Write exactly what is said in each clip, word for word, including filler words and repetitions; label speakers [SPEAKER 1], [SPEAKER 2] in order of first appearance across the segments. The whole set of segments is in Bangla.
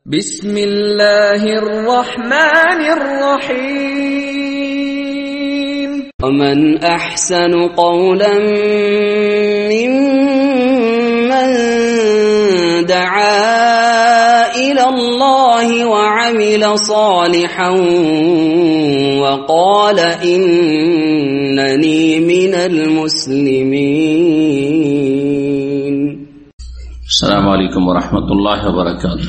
[SPEAKER 1] বিসমিল্লাহির রহমানির রহিম।
[SPEAKER 2] ومن أحسن قولا ممن دعا إلى الله وعمل صالحا وقال إنني من المسلمين.
[SPEAKER 3] السلام عليكم ورحمة الله وبركاته.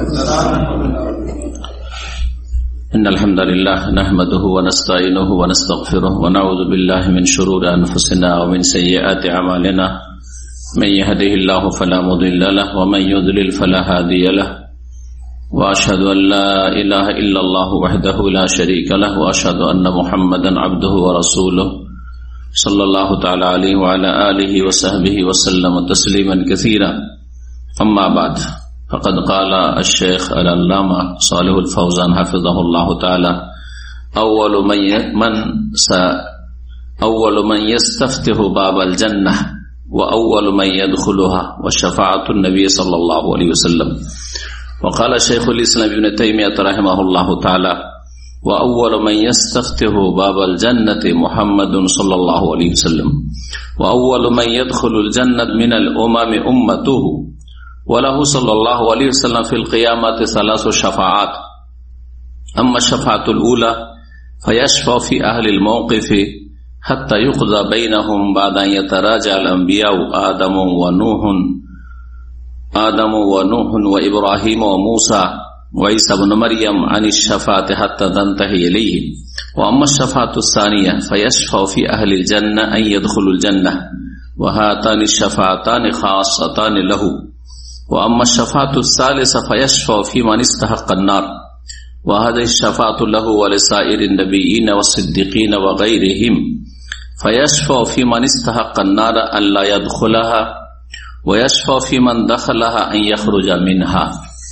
[SPEAKER 3] إن الحمد لله نحمده ونستعينه ونستغفره ونعوذ بالله من شرور أنفسنا ومن سيئات أعمالنا من يهده الله فلا مضل له ومن يضلل فلا هادي له وأشهد أن لا إله إلا الله وحده لا شريك له وأشهد أن محمدا عبده ورسوله صلى الله تعالى عليه وعلى آله وصحبه وسلم تسليما كثيرا. أما بعد فقد قال الشيخ العلامة صالح الفوزان حفظه الله تعالى أول من من أول من يستفتح باب الجنة وأول من يدخلها وشفاعة النبي صلى الله عليه وسلم. وقال شيخ الإسلام ابن تيمية رحمه الله تعالى وأول من يستفتح باب الجنة محمد صلى الله عليه وسلم وأول من يدخل الجنة من الأمم أمته وله صلى الله عليه وسلم في القيامة ثلاث شفاعات. أما الشفاعة الأولى فيشفع في أهل الموقف حتى يقضى بينهم بعد أن يتراجع الأنبياء آدم ونوح آدم ونوح وإبراهيم وموسى وعيسى بن مريم عن الشفاعة حتى تنتهي إليه. وأما الشفاعة الثانية فيشفع في أهل الجنة أن يدخلوا الجنة وهاتان الشفاعتان خاصتان له. وأما الشفاعة الثالثة فيشفع في من استحق النار وهذه الشفاعة له ولسائر النبيين والصديقين وغيرهم. فيشفع في من استحق النار أن لا يدخلها ويشفع في من دخلها أن يخرج منها.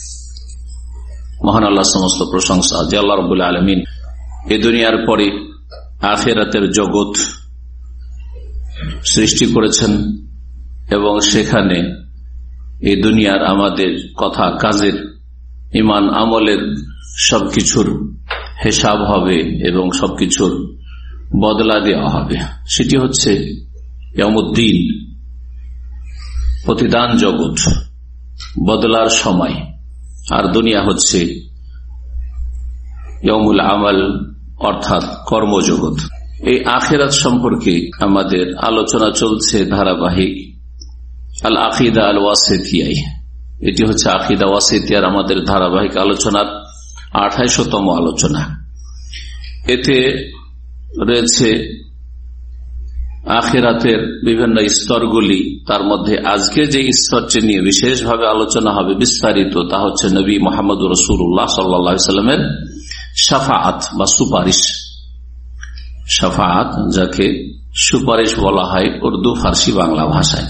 [SPEAKER 3] মহান আল্লাহ সমস্ত প্রশংসা যে আল্লাহ রাব্বুল আলামিন এই দুনিয়ার পরে আখিরাতের জগৎ সৃষ্টি করেছেন এবং সেখানে এই দুনিয়ার আমাদের কথা কাজের ঈমান আমলের সবকিছুর হিসাব হবে এবং সবকিছুর বদলা দেওয়া হবে। সেটি হচ্ছে ইয়াউমুদ্দিন, প্রতিদান জগৎ, বদলার সময়। আর দুনিয়া হচ্ছে ইয়াউমুল আমাল অর্থাৎ কর্মজগৎ। এই আখিরাত সম্পর্কে আমাদের আলোচনা চলছে ধারাবাহিক। আল আকিদা আল ওয়াসিতিয়ায়, এটি হচ্ছে আকিদা ওয়াসিতিয়ার আমাদের ধারাবাহিক আলোচনার আঠাইশতম আলোচনা। এতে রয়েছে আখিরাতের বিভিন্ন স্তরগুলি। তার মধ্যে আজকে যে স্তরটি নিয়ে বিশেষভাবে আলোচনা হবে বিস্তারিত, তা হচ্ছে নবী মুহাম্মদ রাসূলুল্লাহ সাল্লাল্লাহু আলাইহি ওয়াসাল্লামের শাফাআত বা সুপারিশ। শাফাআত যাকে সুপারিশ বলা হয় উর্দু, ফার্সি, বাংলা ভাষায়।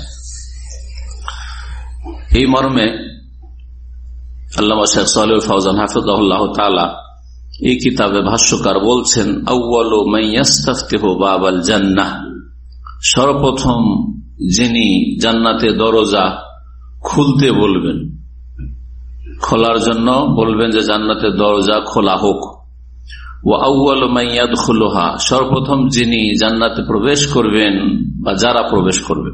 [SPEAKER 3] এই মর্মে আল্লামা শেখ সালেহ ফওজান হাফিজাহুল্লাহ তাআলা এই কিতাবে ভাষ্যকার বলছেন আউয়ালু মান ইস্তাফতিহু বাবাল জান্নাহ, সর্বপ্রথম যিনি জান্নাতে দরজা খুলতে বলবেন, খোলার জন্য বলবেন যে জান্নাতের দরজা খোলা হোক। ওয়া আউয়ালু মান ইয়াদখুলুহা, সর্বপ্রথম যিনি জান্নাতে প্রবেশ করবেন বা যারা প্রবেশ করবেন।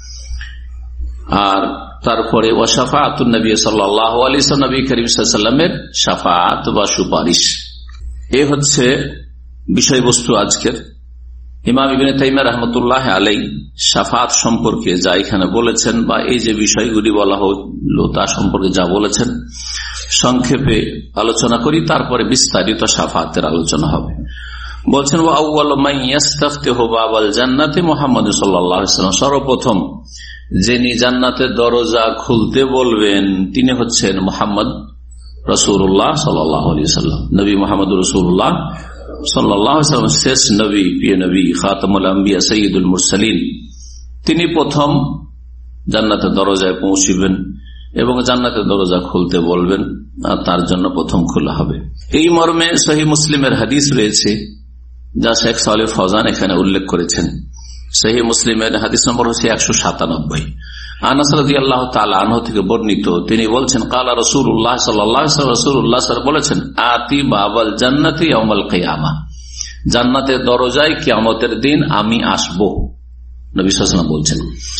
[SPEAKER 3] আর তারপরে ওয়া শাফাআতুন নবী সাল্লাল্লাহু আলাইহি ওয়াসাল্লাম, নবী করিম সাল্লাল্লাহু আলাইহি ওয়াসাল্লামের শাফাআত বা সুপারিশ। এই হচ্ছে বিষয়বস্তু আজকের। ইমাম ইবনে তাইমিয়া রাহমাতুল্লাহ আলাইহি শাফাআত সম্পর্কে যা এখানে বলেছেন বা এই যে বিষয়গুলি বলা হলো তা সম্পর্কে যা বলেছেন সংক্ষেপে আলোচনা করি, তারপরে বিস্তারিত শাফাআতের আলোচনা হবে। বলছেন ওয়া আউয়ালু মান ইস্তাফতিহু বাবাল জান্নাতি মুহাম্মদ সাল্লাল্লাহু আলাইহি ওয়াসাল্লাম, সর্বপ্রথম যিনি জান্নাতের দরজা খুলতে বলবেন তিনি হচ্ছেন মুহাম্মদ রাসূলুল্লাহ সাল্লাল্লাহু আলাইহি ওয়াসাল্লাম। নবী মুহাম্মদ রাসূলুল্লাহ সাল্লাল্লাহু আলাইহি ওয়াসাল্লাম শেষ নবী, প্রিয় নবী, খাতামুল আম্বিয়া, সাইয়্যিদুল মুরসালিন। তিনি প্রথম জান্নাতের দরজায় পৌঁছবেন এবং জান্নাতের দরজা খুলতে বলবেন, আর তার জন্য প্রথম খোলা হবে। এই মর্মে সহিহ মুসলিমের হাদিস রয়েছে যা শেখ সালেহ ফওজান এখানে উল্লেখ করেছেন। সহিহ মুসলিমের হাদিস নম্বর হচ্ছে একশো সাতানব্বই। আনাস রাদিয়াল্লাহু তাআলা আনহু থেকে বর্ণিত, তিনি বলছেন ক্বালা রাসূলুল্লাহ সাল্লাল্লাহু আলাইহি ওয়াসাল্লাম, রাসূলুল্লাহ সাল্লাল্লাহু আলাইহি ওয়াসাল্লাম বলেছেন, আতি বাবাল জান্নাতি ইয়াউমাল কিয়ামাহ, জান্নাতের দরজায় কিয়ামতের দিন আমি আসব। নবী সাল্লাল্লাহু আলাইহি ওয়াসাল্লাম বলছেন,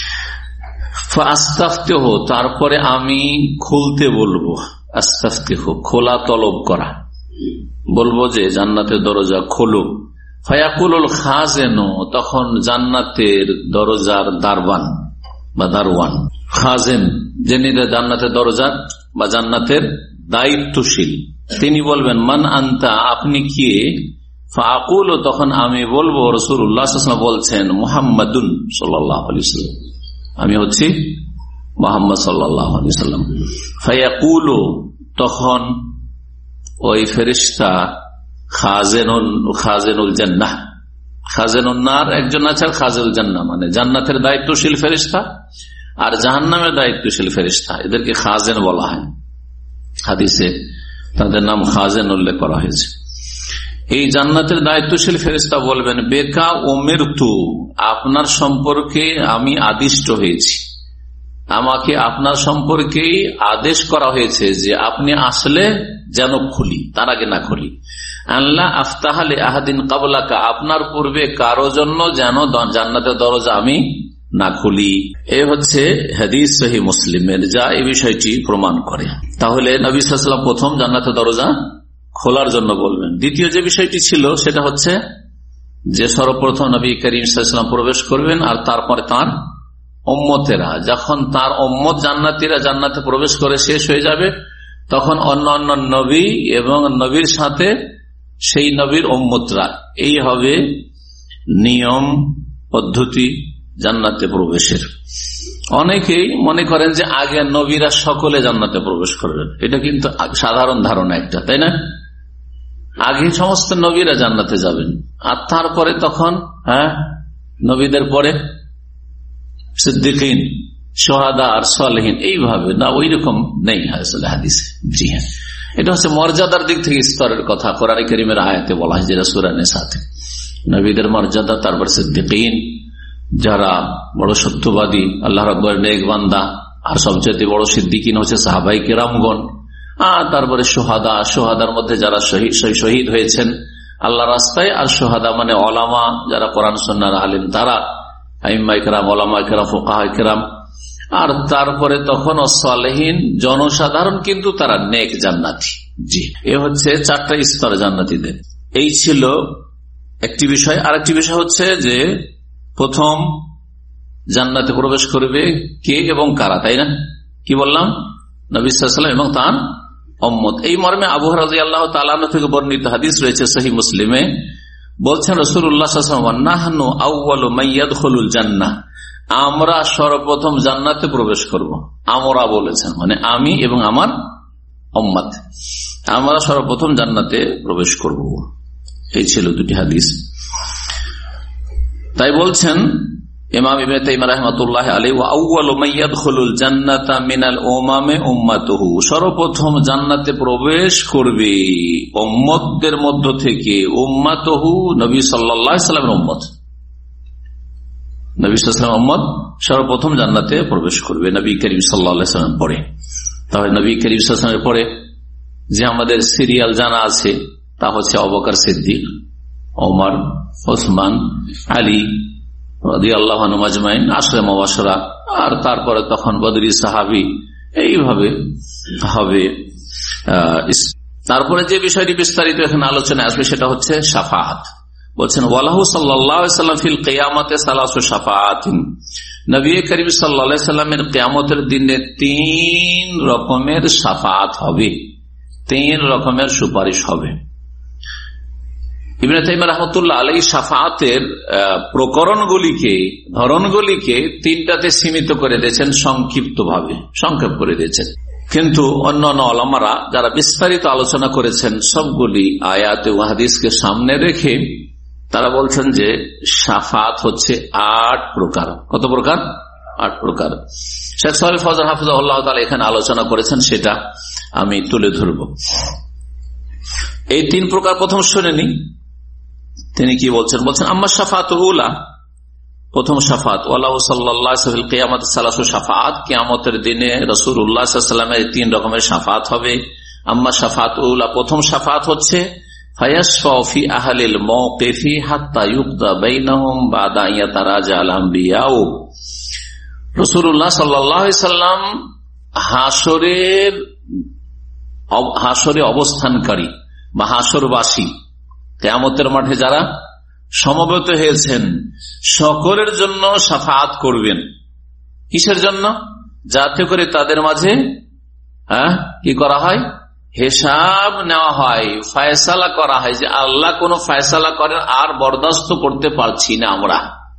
[SPEAKER 3] ফাস্তাফতিহু, তারপরে আমি খুলতে বলবো। আস্তাফতিহু খোলা তলব করা, বলবো যে জান্নাতের দরজা খোলো। ফায়াকুলুল খাজেনু, তখন জান্নাতের দরজার দারবান বা দারওয়ান, খাজেন যিনি জান্নাতের দরজার বা জান্নাতের দায়িত্বশীল, তিনি বলবেন, মান আনতা, আপনি কে? ফাআকুলু, তখন আমি বলবো, রাসূলুল্লাহ সাল্লাল্লাহু আলাইহি ওয়াসাল্লাম বলছেন, মুহাম্মাদুন সাল্লাল্লাহু আলাইহি ওয়াসাল্লাম, আমি হচ্ছি মুহাম্মদ সাল্লাল্লাহু আলাইহি ওয়াসাল্লাম। ফায়াকুলু, তখন ওই ফেরেশতা খাজেনুল খাজেনুল জান্নাহ, খাজেনুন নার একজন আছে, আর খাজেনুল জান্নাহ মানে জান্নাতের দায়িত্বশীল ফেরেশতা আর জাহান্নামের দায়িত্বশীল ফেরেশতা, এদেরকে খাজেন বলা হয়। হাদিসে তাদের নাম খাজেন উল্লেখ করা হয়েছে। এই জান্নাতের দায়িত্বশীল ফেরেশতা বলবেন, বেকা উমিরতু, আপনার সম্পর্কে আমি আদিষ্ট হয়েছি, আমাকে আপনার সম্পর্কে আদেশ করা হয়েছে যে আপনি আসলে যেন খুলি, তার আগে না খুলি। আল্লাহ আফতাহালে আহাদিন কাবলাকা, আপনার পূর্বে কারো জন্য যেন জান্নাতের দরজা আমি না খুলি। এ হচ্ছে হাদিস সহিহ মুসলিমের, যা এই বিষয়টি প্রমাণ করে। তাহলে নবী সাল্লাল্লাহু আলাইহি ওয়াসাল্লাম প্রথম জান্নাতের দরজা খোলার জন্য বলবেন। দ্বিতীয় যে বিষয়টি ছিল সেটা হচ্ছে যে সর্বপ্রথম নবী করিম সাল্লাল্লাহু আলাইহি ওয়াসাল্লাম প্রবেশ করবেন, আর তারপরে তার উম্মতেরা, যখন তার উম্মত জান্নাতীরা জান্নাতে প্রবেশ করে শেষ হয়ে যাবে, তখন অন্য অন্য নবী এবং নবীর সাথে সেই নবীর উম্মতরা, এই হবে নিয়ম পদ্ধতি জান্নাতে প্রবেশের। অনেকেই মনে করেন যে আগে নবীরা সকলে জান্নাতে প্রবেশ করবেন, এটা কিন্তু সাধারণ ধারণা একটা, তাই না? আগে সমস্ত নবীরা জান্নাতে যাবেন, আর তারপরে তখন হ্যাঁ নবীদের পরে সিদ্দিকিন, সোহাদা আর সালেহিন, এইভাবে না, ওই রকম নেই আসলে হাদিসে। জি হ্যাঁ, এটা হচ্ছে মর্যাদার দিক থেকে স্তরের কথা। কোরআন কারীমের আয়াতে বলা হয়, যেটা সূরা নিসাতে নবীদের মর্যাদা, তারপর সিদ্দিকিন যারা বড় সত্যবাদী, আল্লাহ রাব্বুল নেক বান্দা, আর সবচেয়ে বড় সিদ্দিকিন হচ্ছে সাহাবায়ে কেরামগণ, আর তারপরে সোহাদা, সোহাদার মধ্যে যারা শহীদ শহীদ হয়েছেন আল্লাহ রাস্তায়, আর সোহাদা মানে ওলামা, যারা কোরআন সুন্নাহর আলেম, তারা আইম্মা ইকরাম, ওলামা ইকরাম, ফুকাহা ইকরাম, আর তারপরে তখন সালেহিন জনসাধারণ, কিন্তু তারা নেক জান্নাতি। জি, এ হচ্ছে চারটা স্তর জান্নাতীদের। এই ছিল একটি বিষয়। আর একটি বিষয় হচ্ছে যে প্রথম জান্নাতে প্রবেশ করবে কে এবং কারা, তাই না? কি বললাম? নবী সাল্লাল্লাহু আলাইহি ওয়াসাল্লাম এবং তার উম্মত। এই মর্মে আবু হুরায়রা রাদিয়াল্লাহু তাআলা আনহু থেকে বর্ণিত হাদিস রয়েছে সহিহ মুসলিমে, বলছেন রাসূলুল্লাহ সাল্লাল্লাহু আলাইহি ওয়াসাল্লাম, নাহনু আউয়ালু মান ইয়াদখুলুল জান্নাহ, আমরা সর্বপ্রথম জান্নাতে প্রবেশ করব। আমরা বলেছেন মানে আমি এবং আমার উম্মত, আমরা সর্বপ্রথম জান্নাতে প্রবেশ করব। এই ছিল দুটি হাদিস। তাই বলছেন ইমাম ইবনে তাইমিয়া রাহমাতুল্লাহি আলাইহি, ওয়া আউয়ালু মান ইয়াদখুলুল জান্নাতা মিনাল উমামি উম্মাতুহু, সর্বপ্রথম জান্নাতে প্রবেশ করবে উম্মতদের মধ্য থেকে উম্মাতুহু, নবী সাল্লাল্লাহু আলাইহি ওয়াসাল্লামের উম্মত। নবী সাল্লাল্লাহু আলাইহি ওয়াসাল্লামের উম্মত সর্বপ্রথম জান্নাতে প্রবেশ করবে নবী করিম সাল্লাল্লাহু আলাইহি ওয়াসাল্লাম পরে। তাহলে নবী করিম সাল্লাল্লাহু আলাইহি ওয়াসাল্লামের পরে যে আমাদের সিরিয়াল জানা আছে তা হচ্ছে আবু বকর সিদ্দিক, ওমর, ওসমান, আলী রাদিয়াল্লাহু আনহুম আজমাইন, আশরে মুবাশশারা, আর তারপরে তখন বদরি সাহাবী, এইভাবে হবে। তারপরে যে বিষয়টি বিস্তারিত এখানে আলোচনায় আসবে সেটা হচ্ছে শাফাআত। বলছেন ওয়ালাহু সাল্লাল্লাহু আলাইহি ওয়াসাল্লাম ফিল কিয়ামাতে সালাসু শাফাআতিন, নবী করিম সাল্লাল্লাহু আলাইহি ওয়াসাল্লামের কিয়ামতের দিনে তিন রকমের শাফাআত হবে, তিন রকমের সুপারিশ হবে। ইবনে তাইমিয়া রাহমাতুল্লাহ আলাইহি শাফাআতের প্রকরণগুলিকে, ধরনগুলিকে তিনটাতে সীমিত করে দিয়েছেন, সংক্ষিপ্ত ভাবে সংক্ষেপ করে দিয়েছেন। কিন্তু অন্যান্য ওলামারা যারা বিস্তারিত আলোচনা করেছেন সবগুলি আয়াত ও হাদিসকে সামনে রেখে তারা বলছেন যে শাফাআত হচ্ছে আট প্রকার। কত প্রকার? আট প্রকার। শেখ সালেহ ফজল হাফিজাহুল্লাহ তাআলা এখানে আলোচনা করেছেন, সেটা আমি তুলে ধরব। এই তিন প্রকার প্রথম শুনে নি তিনি কি বলছেন। বলছেন আম্মা শাফাআতুল উলা, প্রথম শাফাত ওয়ালাহু সাল্লাল্লাহু ফিল কিয়ামাতি সালাসু শাফাআত, কিয়ামতের দিনে রাসূলুল্লাহ সাল্লাল্লাহু আলাইহি ওয়াসাল্লামের তিন রকমের শাফাত হবে। আম্মা শাফাত উলা, প্রথম শাফাত হচ্ছে ফায়াশফাউ ফি আহলিল মাওকিফি হাত্তা ইউকদা বাইনাহুম বাদা ইয়াতারাজা আল আমবিয়াউ। রাসূলুল্লাহ সাল্লাল্লাহু আলাইহি ওয়াসাল্লাম হাসরের হাসরে অবস্থানকারী বা হাসরবাসী, কিয়ামতের মাঠে যারা সমবেত হয়েছেন সকলের জন্য শাফাআত করবেন। কিসের জন্য? যাতে করে তাদের মাঝে হ্যাঁ কি করা হয়, হিসাব নেওয়া হয়, ফয়সালা করা হয় যে আল্লাহ কোন ফয়সালা করেন আর বরদাস্ত করতে পারছি না আমরা।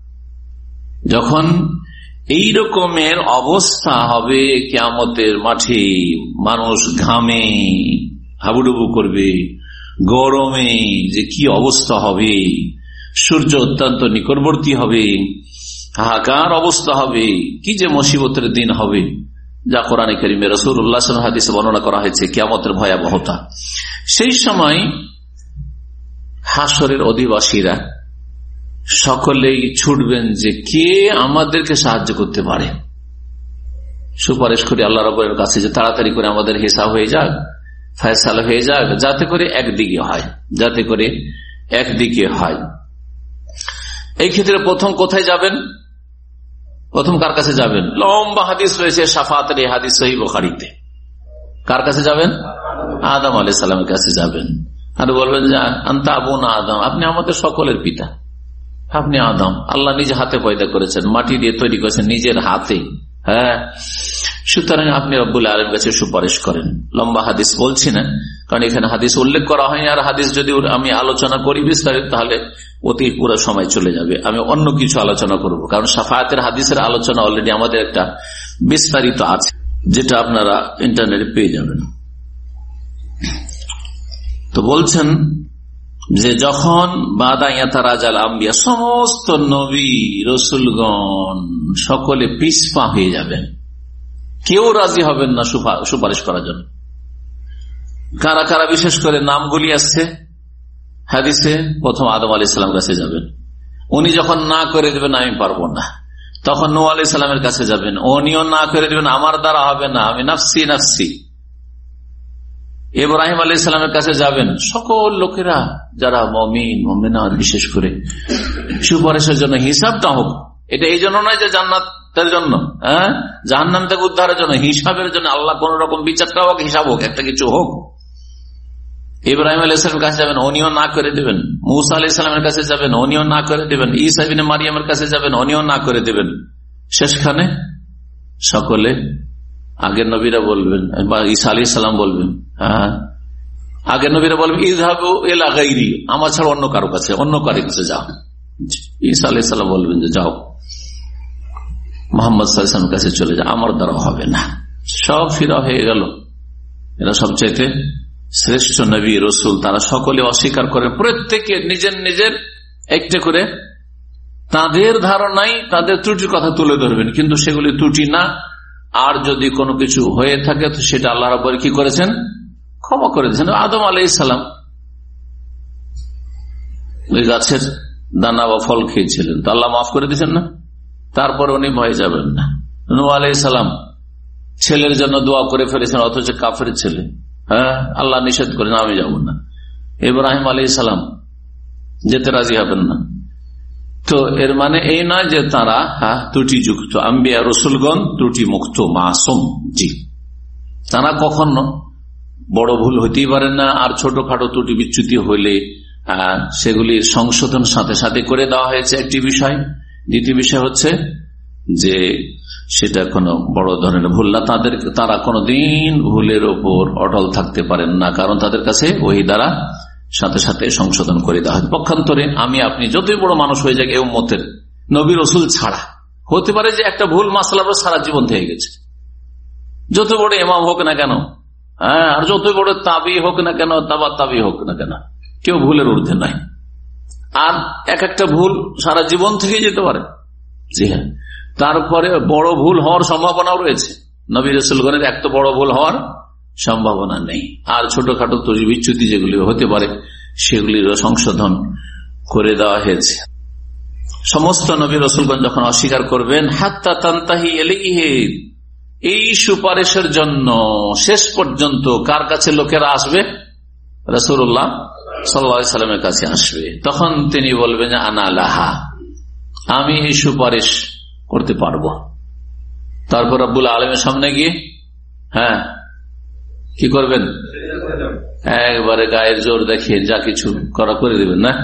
[SPEAKER 3] যখন এই রকমের অবস্থা হবে কিয়ামতের মাঠে, মানুষ ঘামে হাবুডুবু করবে, গরমে যে কি অবস্থা হবে, সূর্য অত্যন্ত নিকটবর্তী হবে, হাহাকার অবস্থা হবে, কি যে মুসিবতের দিন হবে, যা কোরআনে কারীমে রাসূলুল্লাহ সাল্লাল্লাহু আলাইহি ওয়াসাল্লাম হাদিসে বর্ণনা করা হয়েছে কিয়ামতের ভয়াবহতা। সেই সময় হাসরের অধিবাসীরা সকলেই ছুটবেন যে কে আমাদেরকে সাহায্য করতে পারে, সুপারিশ করে আল্লাহ রাব্বুল কাছে যে তাড়াতাড়ি করে আমাদের হিসাব হয়ে যাক, ফয়সালা হয়ে যাক, যাতে করে একদিকে হয়, যাতে করে একদিকে হয়। এই ক্ষেত্রে প্রথম কোথায় যাবেন? প্রথম কার কাছে যাবেন? লম্বা হাদিস রয়েছে শাফাতের, এই হাদিস সহিহ বুখারীতে। কার কাছে যাবেন? আদম আলাইহিস সালামের কাছে যাবেন। আর বলবেন যে আনতা আবুনা আদম, আপনি আমাদের সকলের পিতা, আপনি আদম, আল্লাহ নিজে হাতে পয়দা করেছেন, মাটি দিয়ে তৈরি করেছেন নিজের হাতে। হ্যাঁ, সুতরাং আপনি রব্বুল আলামিনের কাছে সুপারিশ করেন। লম্বা হাদিস বলছি না, কারণ এখানে হাদিস উল্লেখ করা হয়নি। আর হাদিস যদি আমি আলোচনা করি বিস্তারিত তাহলে অতি পুরো সময় চলে যাবে। আমি অন্য কিছু আলোচনা করব, কারণ শাফায়াতের হাদিসের আলোচনা অলরেডি আমাদের একটা বিস্তারিত আছে, যেটা আপনারা ইন্টারনেটে পেয়ে যাবেন। তো বলছেন যে যখন বাদা ইয়াতারাজাল আম্বিয়া, সমস্ত নবী রসুলগণ সকলে পিছপা হয়ে যাবেন, কেউ রাজি হবেন না সুপারিশ করার জন্য। কারা কারা বিশেষ করে নামগুলি আসছে হাদিসে? প্রথম আদম আলাইহিস সালামের কাছে যাবেন, উনি যখন না করে দেবেন আমি পারবো না, তখন নূহ আলাইহিস সালামের কাছে যাবেন, উনিও না করে দেবেন আমার দ্বারা হবে না, আমি নাফসি নাফসি। ইব্রাহিম আলাইহিস সালামের কাছে যাবেন, সকল লোকেরা যারা মুমিন মুমিনাত বিশেষ করে সুপারিশের জন্য, হিসাবটা হোক। এটা এই জন্য নয় যে জান্নাতের জন্য, হ্যাঁ জাহান্নাম থেকে উদ্ধারের জন্য, হিসাবের জন্য, আল্লাহ কোন রকম বিচারটা হোক, হিসাব হোক, একটা কিছু হোক। ইব্রাহিম আলাইহিস সালামের কাছে যাবেন, উনিও না করে দেবেন। মূসা আলাইহিস সালামের কাছে যাবেন, উনিও না করে দেবেন। ঈসা ইবনে মারইয়ামের কাছে যাবেন, উনিও না করে দেবেন। শেষখানে সকলে আগের নবীরা বলবেন, বা ঈসা আলাইহিস সালাম বলবেন, হ্যাঁ আগের নবীরা বলবেন ইযহাবু ইলা গায়রি, আমার ছাড়া অন্য কারো কাছে, অন্য কারো কাছে যাও। ঈসা আলাইহিস সালাম বলবেন যে যাও মুহাম্মদ সাল্লাল্লাহু আলাইহি ওয়াসাল্লামের কাছে চলে যাও, আমার দ্বারা হবে না। সব ফিরা হয়ে গেল। এরা সবচাইতে শ্রেষ্ঠ নবী রসুল, তারা সকলে অস্বীকার করেন, প্রত্যেকে নিজের নিজের একটা করে তাদের ধারণাই তাদের ত্রুটির কথা তুলে ধরবেন, কিন্তু সেগুলি ত্রুটি না। আর যদি কোনো কিছু হয়ে থাকে তো সেটা আল্লাহ রাব্বুল কি করেছেন? ক্ষমা করে দিয়েছেন। আদম আলাইহিস সালাম ওই গাছের দানা বা ফল খেয়েছিলেন, তো আল্লাহ মাফ করে দিয়েছেন না? তারপর উনি ভয়ে যাবেন না। নূহ আলাইহিস সালাম ছেলের জন্য দোয়া করে ফেলেছেন, অথচ কাফের ছেলে, হ্যাঁ আল্লাহ নিষেধ করেন আমি যাব না। ইব্রাহিম আলাইহিস সালাম যেতে রাজি হবেন না। তো এর মানে এই নয় যে তারা হ্যাঁ ত্রুটিযুক্ত। আম্বিয়া রসুলগণ ত্রুটি মুক্ত, মাসুম। জি, তারা কখনো বড় ভুল হইতেই পারে না। আর ছোটখাটো ত্রুটি বিচ্যুতি হইলে সেগুলির সংশোধন সাথে সাথে করে দেওয়া হয়েছে, একটি বিষয়। দ্বিতীয় বিষয় হচ্ছে যে সেটা কোনো বড় ধরনের ভুল না, তাদের তারা কোনোদিন ভুলের ওপর অটল থাকতে পারেন না, কারণ তাদের কাছে ওই দ্বারা সাথে সাথে সংশোধন করে দেওয়া হয়। পক্ষান্তরে আমি আপনি যতই বড় মানুষ হয়ে যাক, এই উম্মতের নবী রসুল ছাড়া হতে পারে যে একটা ভুল মাসলা সারা জীবন থেকে গেছে, যত বড় ইমাম হোক না কেন, হ্যাঁ আর যত বড় তাবি হোক না কেন, তাবা তাবি হোক না কেন, কেউ ভুলের ঊর্ধ্বে নাই। আর এক একটা ভুল সারা জীবন থেকে যেতে পারে। জি হ্যাঁ, তারপরে বড় ভুল হওয়ার সম্ভাবনাও রয়েছে। নবী রাসূলগণের এক তো বড় ভুল হওয়ার সম্ভাবনা নেই, আর ছোটখাটো ত্রুটি বিচ্যুতি যেগুলি হতে পারে সেগুলির সংশোধন করে দেওয়া হয়েছে। সমস্ত নবী রাসূলগণ যখন অস্বীকার করবেন, হাত্তা তানতাহি ইলাইহি, এই সুপারিশের জন্য শেষ পর্যন্ত কার কাছে লোকেরা আসবে? রাসূলুল্লাহ সাল্লাল্লাহু আলাইহি সাল্লামের কাছে আসবে। তখন তিনি বলবেন যে আনা লাহা, আমি এই সুপারিশ করতে পারবো। তারপর রব্বুল আলামিনের সামনে গিয়ে হ্যাঁ কি করবেন? একবারে গায়ের জোর দেখিয়ে যা কিছু করা করে দিবেন না।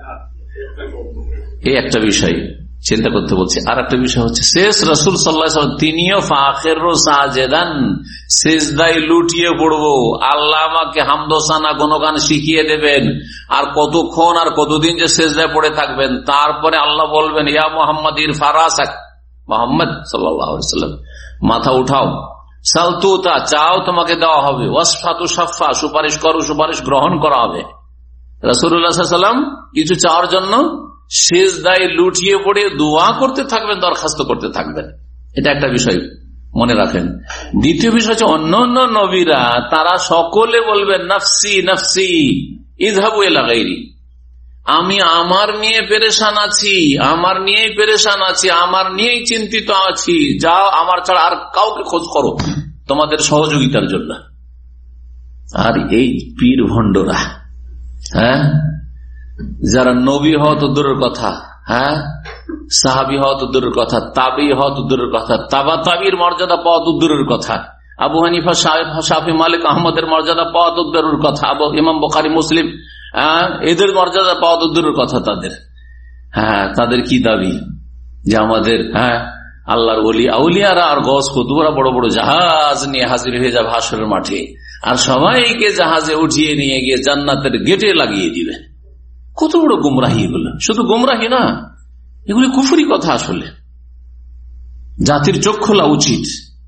[SPEAKER 3] এই একটা বিষয় চিন্তা করতে বলছি। আর একটা বিষয় হচ্ছে শেষ রাসূল সাল্লাল্লাহু আলাইহি ওয়াসাল্লাম তিনিও ফাখিরু সাজেদান, সিজদায় লুটিয়ে পড়বো, আল্লাহ আমাকে হামদ ও সানা গুণগান শিখিয়ে দেবেন। আর কতক্ষণ আর কতদিন যে সিজদায় পড়ে থাকবেন, তারপরে আল্লাহ বলবেন ইয়া মুহাম্মদ ইরফা রাসাক, মুহাম্মদ সাল্লাল্লাহু আলাইহি ওয়াসাল্লাম মাথা উঠাও, সালতুতা চাও তোমাকে দেওয়া হবে, ওয়াসফাতু সাফা সুপারিশ করো সুপারিশ গ্রহণ করা হবে। রাসূলুল্লাহ সাল্লাল্লাহু আলাইহি ওয়াসাল্লাম কিছু চাওয়ার জন্য সিজদায় লুটিয়ে পড়ে দোয়া করতে থাকবেন, দরখাস্ত করতে থাকবেন। এটা একটা বিষয় মনে রাখেন। দ্বিতীয় বিষয় হচ্ছে অন্য অন্য নবীরা তারা সকলে বলবেন নাফসি নাফসি ইযহাবু ইলা গায়রি, আমি আমার নিয়ে পেরেশান আছি, আমার নিয়েই পেরেশান আছি, আমার নিয়েই চিন্তিত আছি, যাও আমার ছাড়া আর কাউকে খোঁজ করো তোমাদের সহযোগিতার জন্য। আর এই পীর ভণ্ডরা, হ্যাঁ, যারা নবী হওয়া তো দূরের কথা, হ্যাঁ, সাহাবী হওয়া তো দূরের কথা, তাবি হওয়া তো দূরের কথা, তাবা তাবির মর্যাদা পাওয়া তো দূরের কথা, আবু হানিফা শাফি মালিক আহমদের মর্যাদা পাওয়া তো দূরের কথা, আবু ইমাম বুখারী মুসলিম এদের মর্যাদা পাওয়া তো দূরের কথা। তাদের হ্যাঁ তাদের কি দাবি যে আমাদের হ্যাঁ আল্লাহর ওলি আউলিয়ারা আর গস কুতুবরা বড় বড় জাহাজ নিয়ে হাজির হয়ে যাবে হাসরের মাঠে, আর সবাইকে জাহাজে উঠিয়ে নিয়ে গিয়ে জান্নাতের গেটে লাগিয়ে দিবে। কত বড় গুমরাহি এগুলো! শুধু গুমরাহি না, এগুলি কুফরি কথা। আসলে জাতির চোখ খোলা উচিত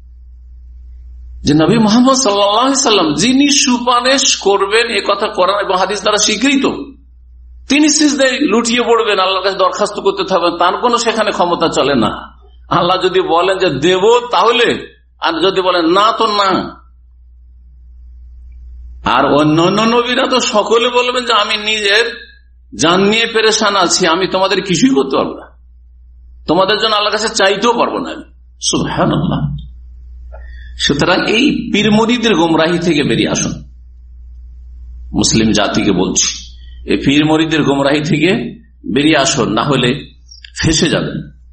[SPEAKER 3] যে নবী মুহাম্মদ সাল্লাল্লাহু আলাইহি সাল্লাম যিনি সুপারিশ করবেন, এ কথা কোরআন এবং হাদিস দ্বারা স্বীকৃত, তিনি সিজদায় লুটিয়ে পড়বেন, আল্লাহর কাছে দরখাস্ত করতে থাকবেন, তার কোনো সেখানে ক্ষমতা চলে না। আল্লাহ যদি বলেন যে দেব তাহলে, আর যদি বলেন না তো না। আর অন্য অন্য নবীরা তো সকলে বলবেন যে আমি নিজের জান নিয়ে পেরেশান আছি, আমি তোমাদের কিছুই করতে পারবো না, তোমাদের জন্য আল্লাহর কাছে চাইতেও পারবো না। সুবহানাল্লাহ। সুতরাং এই পীর মুরিদের গোমরাহি থেকে বেরিয়ে আসুন। মুসলিম জাতিকে বলছি, এই পীর মুরিদের গোমরাহি থেকে বেরিয়ে আসুন, না হলে ফেঁসে যাবেন।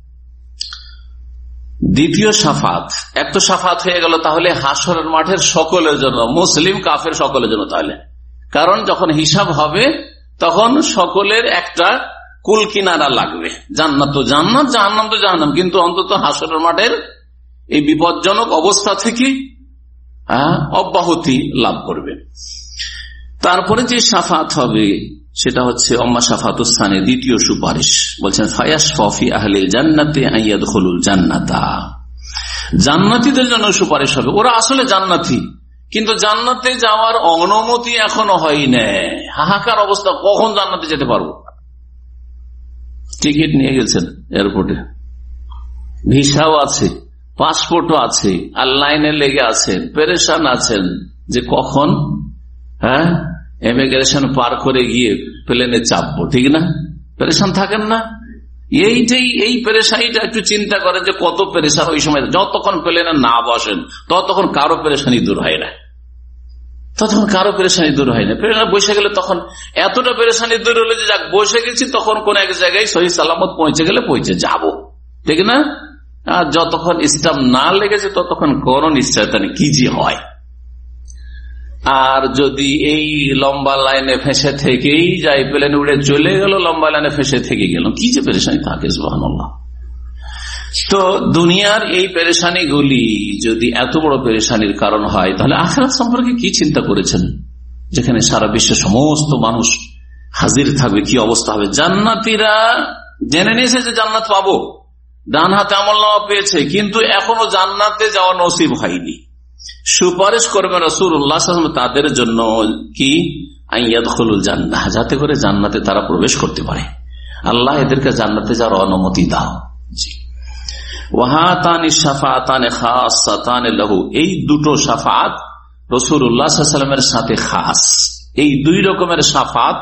[SPEAKER 3] দ্বিতীয় সাফাত, এক তো সাফাত হয়ে গেল তাহলে হাসরের মাঠের সকলের জন্য, মুসলিম কাফের সকলের জন্য। তাহলে কারণ যখন হিসাব হবে তখন সকলের একটা কুল কিনারা লাগবে, জান্নাত তো জান্নাত, জাহান্নাম তো জাহান্নাম, কিন্তু অন্তত হাসরের মাঠের এই বিপজ্জনক অবস্থা থেকে অব্যাহতি লাভ করবে। তারপরে যে সাফাত হবে সেটা হচ্ছে অম্মা সাফাতুস সানি, দ্বিতীয় সুপারিশ। বলছেন ফায়াশফা ফি আহলিল জান্নাতি আন ইয়াদখুলুল জান্নাতা, জান্নাতীদের জন্য সুপারিশ হবে। ওরা আসলে জান্নাতি, কিন্তু জান্নাতে যাওয়ার অনুমতি এখনো হয় না। হাহাকার অবস্থা, কখন জান্নাতে যেতে পারবো? টিকিট নিয়ে গেছেন এয়ারপোর্টে, ভিসাও আছে, পাসপোর্টও আছে, আর লাইনে লেগে আছেন, পেরেশান আছেন যে কখন হ্যাঁ ইমিগ্রেশন পার করে গিয়ে প্লেনে চাপবো, ঠিক না? পেরেশান থাকেন না? এইটাই এই পেরেশানিটা একটু চিন্তা করেন যে কত পেরেশান ওই সময়। যতক্ষণ প্লেনে না বসেন ততক্ষণ কারো পেরেশানি দূর হয় না, ততক্ষণ কারো পেরেশানি দূর হয় না। প্লেনে বসে গেলে তখন এতটা পেরেশানি দূর হলে যে যাক বসে গেছি, তখন কোন এক জায়গায় সহি সালামত পৌঁছে গেলে পৌঁছে যাবো, ঠিক না? আর যতক্ষণ স্টাম্প না লেগেছে ততক্ষণ কোন নিশ্চয়তা নেই কি যে হয়। আর যদি এই লম্বা লাইনে ফেঁসে থেকেই যাই, প্লেনে উড়ে চলে গেল, লম্বা লাইনে ফেঁসে থেকে গেল, কি যে পেরেশানি থাকে সুবহানাল্লাহ। তো দুনিয়ার এই পেরেশানি গুলি যদি এত বড় পেরেশানির কারণ হয়, তাহলে আখিরাত সম্পর্কে কি চিন্তা করেছেন, যেখানে সারা বিশ্বের সমস্ত মানুষ হাজির থাকবে, কি অবস্থা হবে? জান্নাতীরা জেনে নিয়েছে যে জান্নাত পাবো, ডান হাতে আমলনামা পেয়েছে, কিন্তু এখনো জান্নাতে যাওয়া নসিব হয়নি। সুপারিশ করবেন রাসূলুল্লাহ সাল্লাল্লাহু আলাইহি ওয়াসাল্লাম তাদের জন্য কি আইয়াদখুলুল জান্নাহ, যাতে করে জান্নাতে তারা প্রবেশ করতে পারে। আল্লাহ এদেরকে জান্নাতে যাওয়ার অনুমতি দাও। জি, ওয়াহাতানি শাফাআতানি খাসসাতানি লাহু, এই দুটো শাফাত রাসূলুল্লাহ সাল্লাল্লাহু আলাইহি ওয়াসাল্লামের সাথে খাস। এই দুই রকমের শাফাত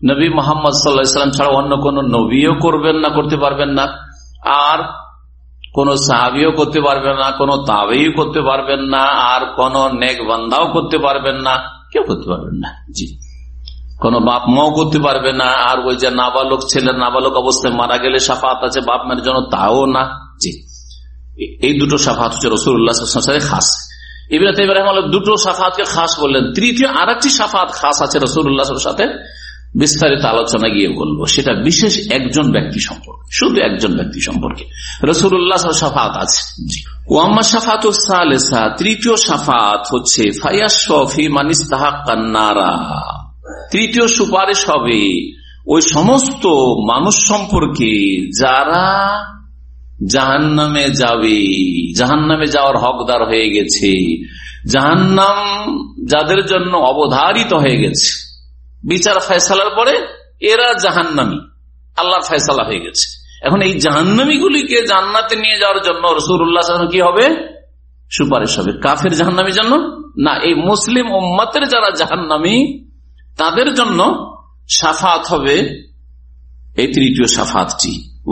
[SPEAKER 3] নবী মোহাম্মদ সাল্লাল্লাহু আলাইহি ওয়াসাল্লাম ছাড়া অন্য কোন নবীও করবেন না, করতে পারবেন না, আর কোন সাহাবিও করতে পারবেন না, কোন তাবেঈও করতে পারবেন না, আর কোন নেক বান্দাও করতে পারবেন না, কেউ করতে পারবেন না। জি, কোন বাপ মাও করতে পারবে না, আর ওই যে নাবালক ছেলে নাবালক অবস্থায় মারা গেলে শাফাত আছে বাপ মায়ের জন্য, তাও না। জি, এই দুটো শাফাত হচ্ছে রাসূলুল্লাহ সাল্লাল্লাহু আলাইহি ওয়াসাল্লামের খাস। ইবনে তাইমিয়া রাহিমাহুল্লাহ দুটো শাফাতকে খাস বললেন। তৃতীয় আরেকটি শাফাত খাস আছে রাসূলুল্লাহ সাল্লাল্লাহু আলাইহি ওয়াসাল্লামের সাথে, বিস্তারিত আলোচনা গিয়ে বলবো। সেটা বিশেষ একজন ব্যক্তি সম্পর্কে, শুধু একজন ব্যক্তি সম্পর্কে রাসূলুল্লাহ সাল্লাল্লাহু আলাইহি ওয়াসাল্লাম শাফাত আছে। জি, ওয়াম্মা শাফাতুস সালিসা, তৃতীয় শাফাত হচ্ছে ফায়াশফি মান ইস্তাহাক্কান নারা, তৃতীয় সুপারিশ হবে ওই সমস্ত মানুষ সম্পর্কে যারা জাহান্নামে যাবে, জাহান্নামে যাওয়ার হকদার হয়ে গেছে, জাহান্নাম যাদের জন্য অবধারিত হয়ে গেছে, বিচার ফয়সালার পরে এরা জাহান্নামী, আল্লাহর ফয়সালা হয়ে গেছে। এখন এই জাহান্নামী গুলিকে জান্নাতে নিয়ে যাওয়ার জন্য রাসূলুল্লাহ সাল্লাল্লাহু আলাইহি ওয়াসাল্লাম কি হবে? সুপারিশ হবে। কাফের জাহান্নামীর জন্য না, এই মুসলিম উম্মতের যারা জাহান্নামী তাদের জন্য শাফাত হবে এই তৃতীয় শাফাতটি।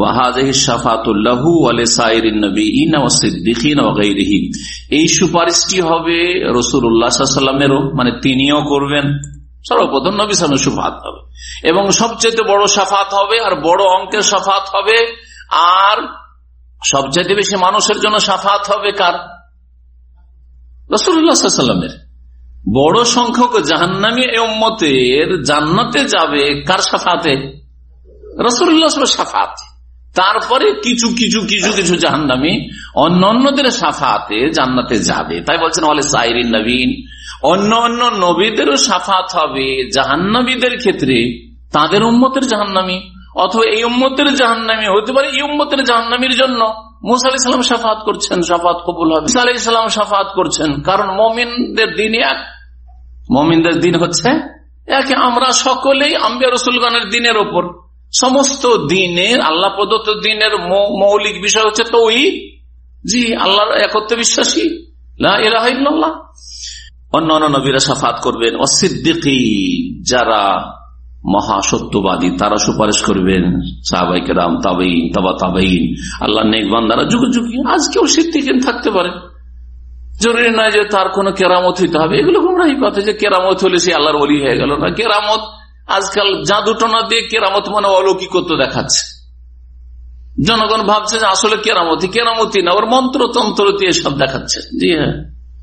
[SPEAKER 3] এই সুপারিশটি হবে রাসূলুল্লাহ সাল্লাল্লাহু আলাইহি ওয়াসাল্লামেরও, মানে তিনিও করবেন, সর্বপ্রথম নবী সাল্লাল্লাহু আলাইহি ওয়াসাল্লাম শাফাত হবে, এবং সবচেয়ে বড় শাফাত হবে, আর বড় অঙ্কের শাফাত হবে, আর সবচেয়ে বেশি মানুষের জন্য শাফাত হবে কার? রাসূলুল্লাহ সাল্লাল্লাহু আলাইহি ওয়াসাল্লামের। বড় সংখ্যক জাহান্নামী উম্মতের জান্নাতে যাবে কার শাফাতে? রাসূলুল্লাহ সাল্লাল্লাহু আলাইহি ওয়াসাল্লামের শাফাতে। তারপরে কিছু কিছু কিছু কিছু জাহান্নামী অন্য অন্যদের শাফাতে জান্নাতে যাবে। তাই বলছেন ওয়ালে সাইরিন নবীন, অন্য অন্য নবীদেরও শাফাত হবে জাহান্নামীদের ক্ষেত্রে, তাদের উম্মতের জাহান্নামী, অথবা এই উম্মতের জাহান্নামী হতে পারে এই উম্মতের জাহান্নামীর জন্য। মুসা আলাইহিস সালাম শাফাত করছেন, শাফাত কবুল হবে। ঈসা আলাইহিস সালাম শাফাত করছেন, কারণ মুমিনদের দিন এক, মুমিনদের দিন হচ্ছে এক। আমরা সকলেই আম্বিয়া রাসূলগণের দিনের ওপর, সমস্ত দিনের আল্লাহ প্রদত্ত দিনের মৌলিক বিষয় হচ্ছে তাওহীদ। জি, আল্লাহর একত্বে বিশ্বাসী, লা ইলাহা ইল্লাল্লাহ। অন্য অন্য নবীরা শাফাত করবেন। ওয়াসিদ্দিকিন, যারা মহাসত্যবাদী তারা সুপারিশ করবেন। সাহাবায়ে কেরাম, তাবেঈন, তাবা তাবেঈন, আল্লাহর নেক বান্দারা যুগে যুগে। আজকেও সিদ্দিকিন থাকতে পারে, জরুরি নয় যে তার কোনো কেরামত হইতে হবে। এগুলো গুমরাহি কথা, যে কেরামত হলে সে আল্লাহর ওলি হয়ে গেল না। কেরামত আজকাল জাদুটনা দিয়ে কেরামত মানে অলৌকিকত্ব দেখাচ্ছে। জনগণ ভাবছে যে আসলে কেরামতি, কেরামতি না, ওর মন্ত্র তন্ত্র দিয়ে সব দেখাচ্ছে। জি হ্যাঁ,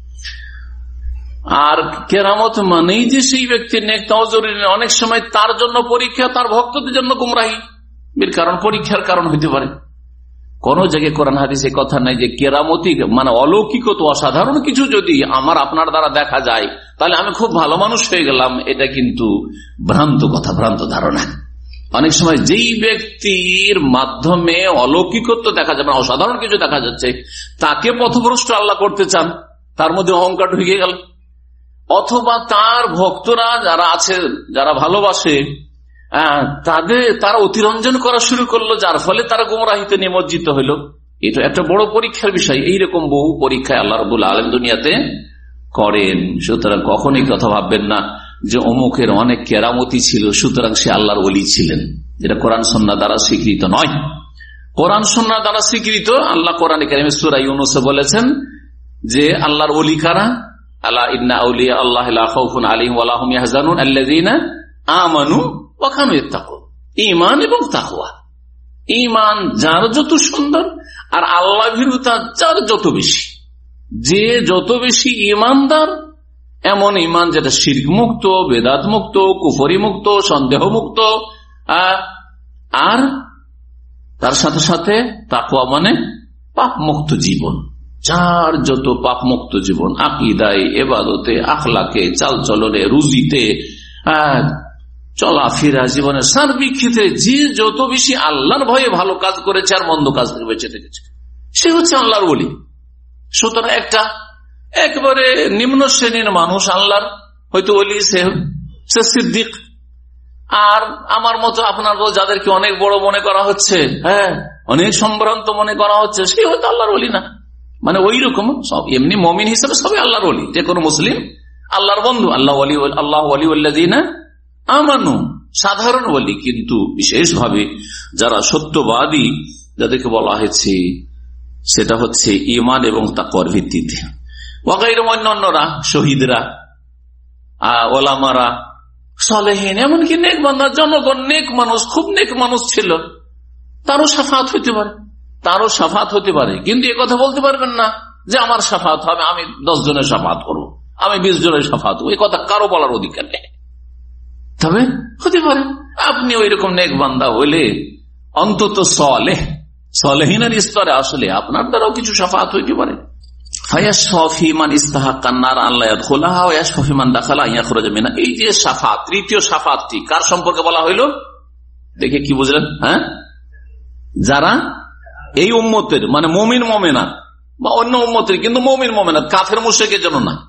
[SPEAKER 3] আর কেরামত মানেই যে সেই ব্যক্তির নেক, তাও জরুরি নেই। অনেক সময় তার জন্য পরীক্ষা, তার ভক্তদের জন্য গুমরাহি, এর কারণ পরীক্ষার কারণ হইতে পারে। কোন জায়গায় কোরআন হাদিসে কথা নাই যে কেরামতি মানে অলৌকিকত, অসাধারণ কিছু যদি আমার আপনার দ্বারা দেখা যায় তাহলে আমি খুব ভালো মানুষ হয়ে গেলাম। এটা কিন্তু ভ্রান্ত কথা, ভ্রান্ত ধারণা। অনেক সময় যেই ব্যক্তির মাধ্যমে অলৌকিকত্ব দেখা যাবে, অসাধারণ কিছু দেখা যাচ্ছে, তাকে পথভ্রষ্ট আল্লাহ করতে চান, তার মধ্যে অহংকার ঢুকে গেল। অথবা তার ভক্তরা যারা আছে, যারা ভালোবাসে, তাদের তারা অতিরঞ্জন করা শুরু করলো, যার ফলে তারা গুমরাহিতে নিমজ্জিত হইল। এটা একটা বড় পরীক্ষার বিষয়। এইরকম বহু পরীক্ষায় আল্লাহ রাব্বুল আলামিন দুনিয়াতে করেন। সুতরাং কখনই কথা ভাববেন না যে অমুকের অনেক কেরামতি ছিল সুতরাং সে আল্লাহর ওলি ছিলেন। যেটা কোরআন সুন্নাহ দ্বারা স্বীকৃত নয়। কোরআন সুন্নাহ দ্বারা স্বীকৃত, আল্লাহ কোরআনে কারীমে সূরা ইউনূসে বলেছেন যে আল্লাহর ওলি কারা? আলা ইন্না আউলিয়া আল্লাহি লা খাউফুন আলাইহিম ওয়া লা হুম ইয়াহজানুন আল্লাযীনা আমানু ওয়া কানু ইয়াত্তাকুন। ঈমান এবং তাকওয়া, ঈমান যার যত সুন্দর আর আল্লাহ ভীরুতা যার যত বেশি, যে যত বেশি ঈমানদার, এমন ঈমান যেটা শিরক মুক্ত, বেদাত মুক্ত, কুফরি মুক্ত, সন্দেহ মুক্ত, আর তার সাথে সাথে তাকওয়া মানে পাপ মুক্ত জীবন। যার যত পাপ মুক্ত জীবন, আকীদায়, ইবাদতে, আখলাকে, চালচলনে, রুজিতে, চলাফেরা, জীবনের সার্বিক ক্ষেত্রে যে যত বেশি আল্লাহর ভয়ে ভালো কাজ করেছে আর মন্দ কাজ থেকে বেঁচে থেকেছে, সে হচ্ছে আল্লাহর ওলি। সুতরাং একটা একবারে নিম্ন শ্রেণীর মানুষ আল্লাহর হয়তো ওলি, সে সে সিদ্দিক। আর আমার মতো আপনার যাদেরকে অনেক বড় মনে করা হচ্ছে, হ্যাঁ অনেক সম্ভ্রান্ত মনে করা হচ্ছে, সে হয়তো আল্লাহর ওলি না। মানে ওই রকম সব এমনি মুমিন হিসেবে সবাই আল্লাহর ওলি। যে কোনো মুসলিম আল্লাহর বন্ধু, আল্লাহ ওলি, আল্লাহ ওলি আল্লাযীনা আমানু, সাধারণ বলি, কিন্তু বিশেষভাবে যারা সত্যবাদী যাদেরকে বলা হয়েছে সেটা হচ্ছে ঈমান এবং তাকওয়ার ভিত্তিতে। ওয়াগাইর অন্যান্যরা, শহীদরা, ওলামারা, সালেহীন, এমনকি নেক বান্দা, জনগণ, নেক মানুষ, খুব নেক মানুষ ছিল, তারও শাফাত হতে পারে, তারও শাফাত হতে পারে। কিন্তু এ কথা বলতে পারবেন না যে আমার শাফাত হবে, আমি দশ জনের শাফাত করবো, আমি বিশ জনের শাফাত করবো, এই কথা কারো বলার অধিকার নেই। তবে হতে পারে আপনি ওই রকম নেক বান্দা হইলে অন্তত সালেহ, সালেহীনের স্তরে আসলে আপনার দ্বারাও কিছু শাফাত হইতে পারে। এই যে শাফাত, তৃতীয় শাফাতটি কার সম্পর্কে বলা হইল দেখে কি বুঝলেন? হ্যাঁ, যারা এই উম্মতের মানে মুমিন মুমিনাত বা অন্য উম্মতের, কিন্তু মুমিন মুমিনাত, কাফের মুশরিকের জন্য না।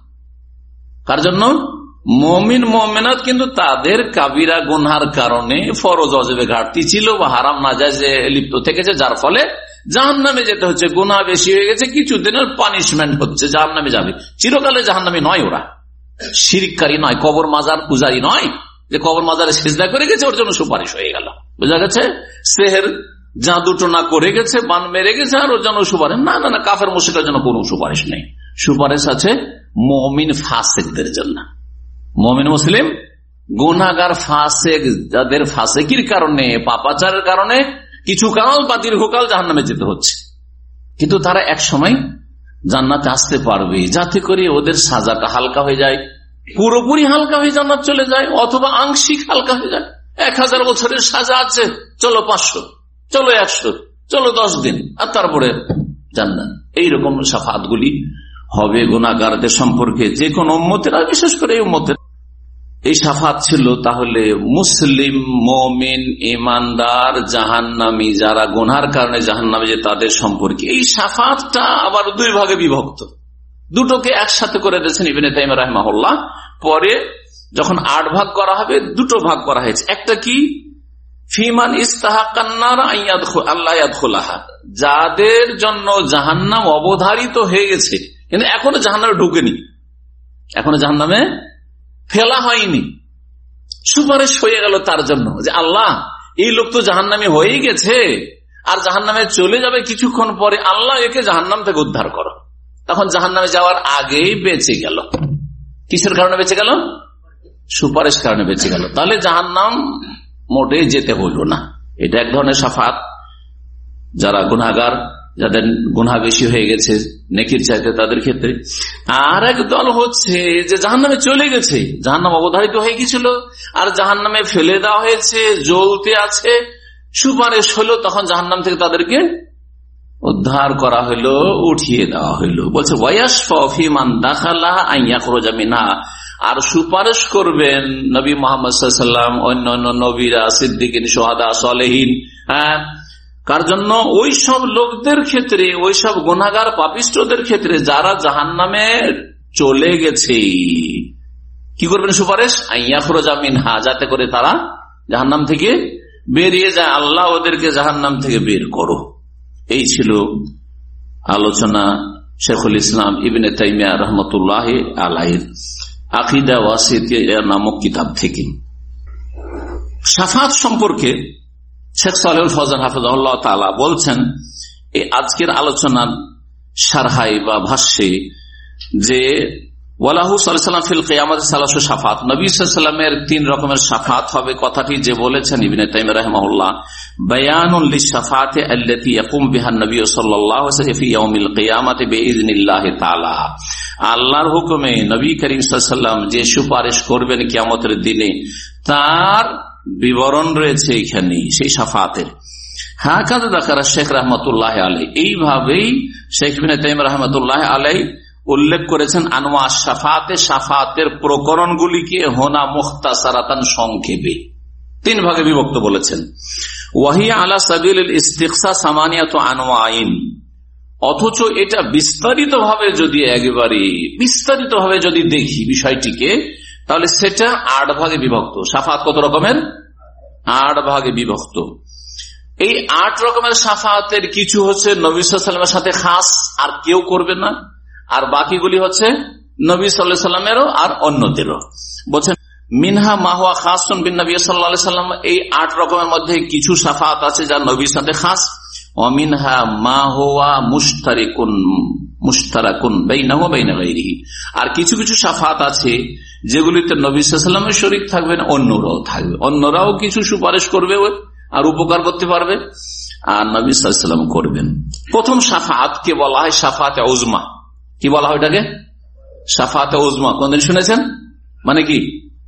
[SPEAKER 3] কার জন্য? মুমিন মুমিনাত, কিন্তু তাদের কাবিরা গুনহার কারণে ফরজ ওয়াজিবে ঘাটতি ছিল বা হারাম নাজায়েজে লিপ্ত থেকেছে, যার ফলে জাহান্নামে যেতে হচ্ছে। গুনাহ বেশি হয়ে গেছে, কিছুদিনের পানিশমেন্ট হচ্ছে, জাহান্নামে যাবে। চিরকালে জাহান্নামী নয়, ওরা শিরককারী নয়, কবর মাজার পূজারী নয় যে কবর মাজারে সিজদা করে গেছে ওর জন্য সুপারিশ হয়ে গেল। বোঝা গেছে? সেহের জাদু টোনা করে গেছে, বান মেরে গেছে, আর ওর জন্য সুপারিশ না। না না, কাফের মুশরিকের জন্য কোনো সুপারিশ নেই। সুপারিশ আছে মুমিন ফাসিকদের জন্য। মুমিন মুসলিম গুনাহগার ফাসিক, যাদের ফাসিকির কারণে, পাপাচারের কারণে কিছু কাল বা দীর্ঘকাল জাহান্নামে যেতে হচ্ছে, কিন্তু তারা এক সময় জান্নাতে আসতে পারবে, যাতে করে ওদের সাজাটা হালকা হয়ে যায়, পুরোপুরি হালকা হয়ে জান্নাত চলে যায়, অথবা আংশিক হালকা হয়ে যায়। এক হাজার বছরের সাজা আছে, চলো পাঁচশো, চলো একশো, চলো দশ দিন, আর তারপরে জান্নাত। এইরকম শাফাআতগুলি হবে গুনাহগারদের সম্পর্কে, যে কোন উম্মতের, আর বিশেষ করে এই উম্মতের এই শাফাত ছিল। তাহলে মুসলিম মুমিন ইমানদার জাহান্নামী, যারা গুনার কারণে জাহান্নামে যে তাদের সম্পর্কে এই শাফাতটা আবার দুই ভাগে বিভক্ত। দুটোকে একসাথে করে দিয়েছেন ইবনে তাইমিয়া রাহিমাহুল্লাহ। পরে যখন আট ভাগ করা হবে, দুটো ভাগ করা হয়েছে। একটা কি, ফিমান ইস্তাহাক্কান নার আল্লাহ ইয়াদখুলাহা, যাদের জন্য জাহান্নাম অবধারিত হয়ে গেছে কিন্তু এখনো জাহান্নামে ঢুকেনি, এখনো জাহান্নামে ফেলা হয়নি, সুপারিশ হয়ে গেল তার জন্য যে আল্লাহ এই লোক তো জাহান্নামী হয়ে গেছে আর জাহান্নামে চলে যাবে কিছুক্ষণ পরে, আল্লাহ একে জাহান্নাম থেকে উদ্ধার করো। তখন জাহান্নামে যাওয়ার আগেই বেঁচে গেল। কিসের কারণে বেঁচে গেল? সুপারিশ কারণে বেঁচে গেল। তাহলে জাহান্নাম মোটে যেতে হইল না। এটা এক ধরনের শাফাত যারা গুনাহগার, যাদের গুনাহ বেশি হয়ে গেছে নেকির চাইতে, তাদের ক্ষেত্রে। আর এক দল হচ্ছে যে জাহান্নামে চলে গেছে, জাহান্নাম অবধারিত হয়ে গেছিল আর জাহান্নামে ফেলে দেওয়া হয়েছে, জ্বলতে আছে, সুপারিশ হলো, তখন জাহান্নাম থেকে তাদেরকে উদ্ধার করা হইলো, উঠিয়ে দেওয়া হইলো। বলছে ওয়ায়াশফাউ ফিমান দাখালাহা আন ইয়াখরুজা মিনহা, আর সুপারিশ করবেন নবী মুহাম্মদ সাল্লাল্লাহু আলাইহি ওয়াসাল্লাম, অন্যান্য নবীরা, সিদ্দিকিন, শুহাদা, সালেহিন। হ্যাঁ, কার জন্য? ওই সব লোকদের ক্ষেত্রে, ওই সব গুনাহগার পাপিষ্ঠদের ক্ষেত্রে যারা জাহান্নামে চলে গেছে। কি করবেন সুপারিশ? আন ইয়াখরুজা মিনহা, যাতে করে তারা জাহান্নাম থেকে বেরিয়ে যায়, আল্লাহ ওদেরকে জাহান্নাম থেকে বের করো। এই ছিল আলোচনা শেখুল ইসলাম ইবনে তাইমিয়া রাহমাতুল্লাহ আলাইহির আকীদা ওয়াসিতিয়া নামক কিতাব থেকে। শাফাত সম্পর্কে শেখ সালেহুল ফওজান হাফিজাহুল্লাহ তাআলা বলছেন এই আজকের আলোচনার শারহাই বা ভাষ্যে যে ওয়ালাহু সাল্লাল্লাহু আলাইহি ওয়াসাল্লাম ফিল কিয়ামাতি সালাসু শাফাত, নবী সাল্লাল্লাহু আলাইহি ওয়াসাল্লামের তিন রকমের শাফাত হবে। কথাটি যে বলেছেন ইবনে তাইমিয়া রাহিমাহুল্লাহ, বায়ানুল লিশফাআতি আল্লাতী ইয়াকুম বিহা নবী সাল্লাল্লাহু আলাইহি ওয়াসাল্লাম ফি ইয়াউমিল কিয়ামাতি বিইজনিল্লাহি তাআলা, আল্লাহর হুকুমে নবী করিম সাল্লাল্লাহু আলাইহি ওয়াসাল্লাম যে সুপারিশ করবেন কিয়ামতের দিনে, তার বিবরণ রয়েছে এখানে সেই শাফাতের। হাকাযা যাকারা শেখ রাহমাতুল্লাহ আলাইহি, এইভাবেই শেখ ইবনে তাইমিয়া রাহমাতুল্লাহ আলাইহি উল্লেখ করেছেন আনওয়া শাফাতে, শাফাতের প্রকরণগুলিকে হোনা মুখতাসারাতান, সংক্ষেপে তিন ভাগে বিভক্ত বলেছেন। ওয়াহিয়া আলা সাবিলিল ইস্তিকসা সামানিয়াতু আনওয়াইন, অথচ এটা বিস্তারিত ভাবে যদি একেবারে বিস্তারিত ভাবে যদি দেখি বিষয়টিকে, তাহলে সেটা আট ভাগে বিভক্ত। শাফাত কত রকমের? আট ভাগে বিভক্ত। এই আট রকমের শাফাতের কিছু হচ্ছে নবী সাল্লাল্লাহু আলাইহি ওয়াসাল্লামের সাথে খাস, আর কেউ করবে না, আর বাকিগুলি হচ্ছে নবী সাল্লাল্লাহু আলাইহি ওয়াসাল্লামেরও আর অন্যদেরও। বলছেন মিনহা মাহুয়া খাসুন বিন নবী সাল্লাল্লাহু আলাইহি সাল্লাম, এই আট রকমের মধ্যে কিছু শাফাআত আছে যা নবীর সাথে খাস। ওয়া মিনহা মা হুয়া মুশতারিকুন মুশতারাকুন বাইনাহু ওয়া বাইনা গায়রিহি, আর কিছু কিছু শাফাআত আছে যেগুলিতে নবী সাল্লাল্লাহু আলাইহি সাল্লামের শরীক থাকবেন, অন্যরাও থাকবে, অন্যরাও কিছু সুপারিশ করবে আর উপকার করতে পারবে, আর নবী সাল্লাল্লাহু আলাইহি সাল্লাম করবেন। প্রথম শাফাআত কে বলা হয় শাফাআতে উজমা। কি বলা হয় এটাকে? শাফাআতে উজমা। কোনদিন শুনেছেন? মানে কি?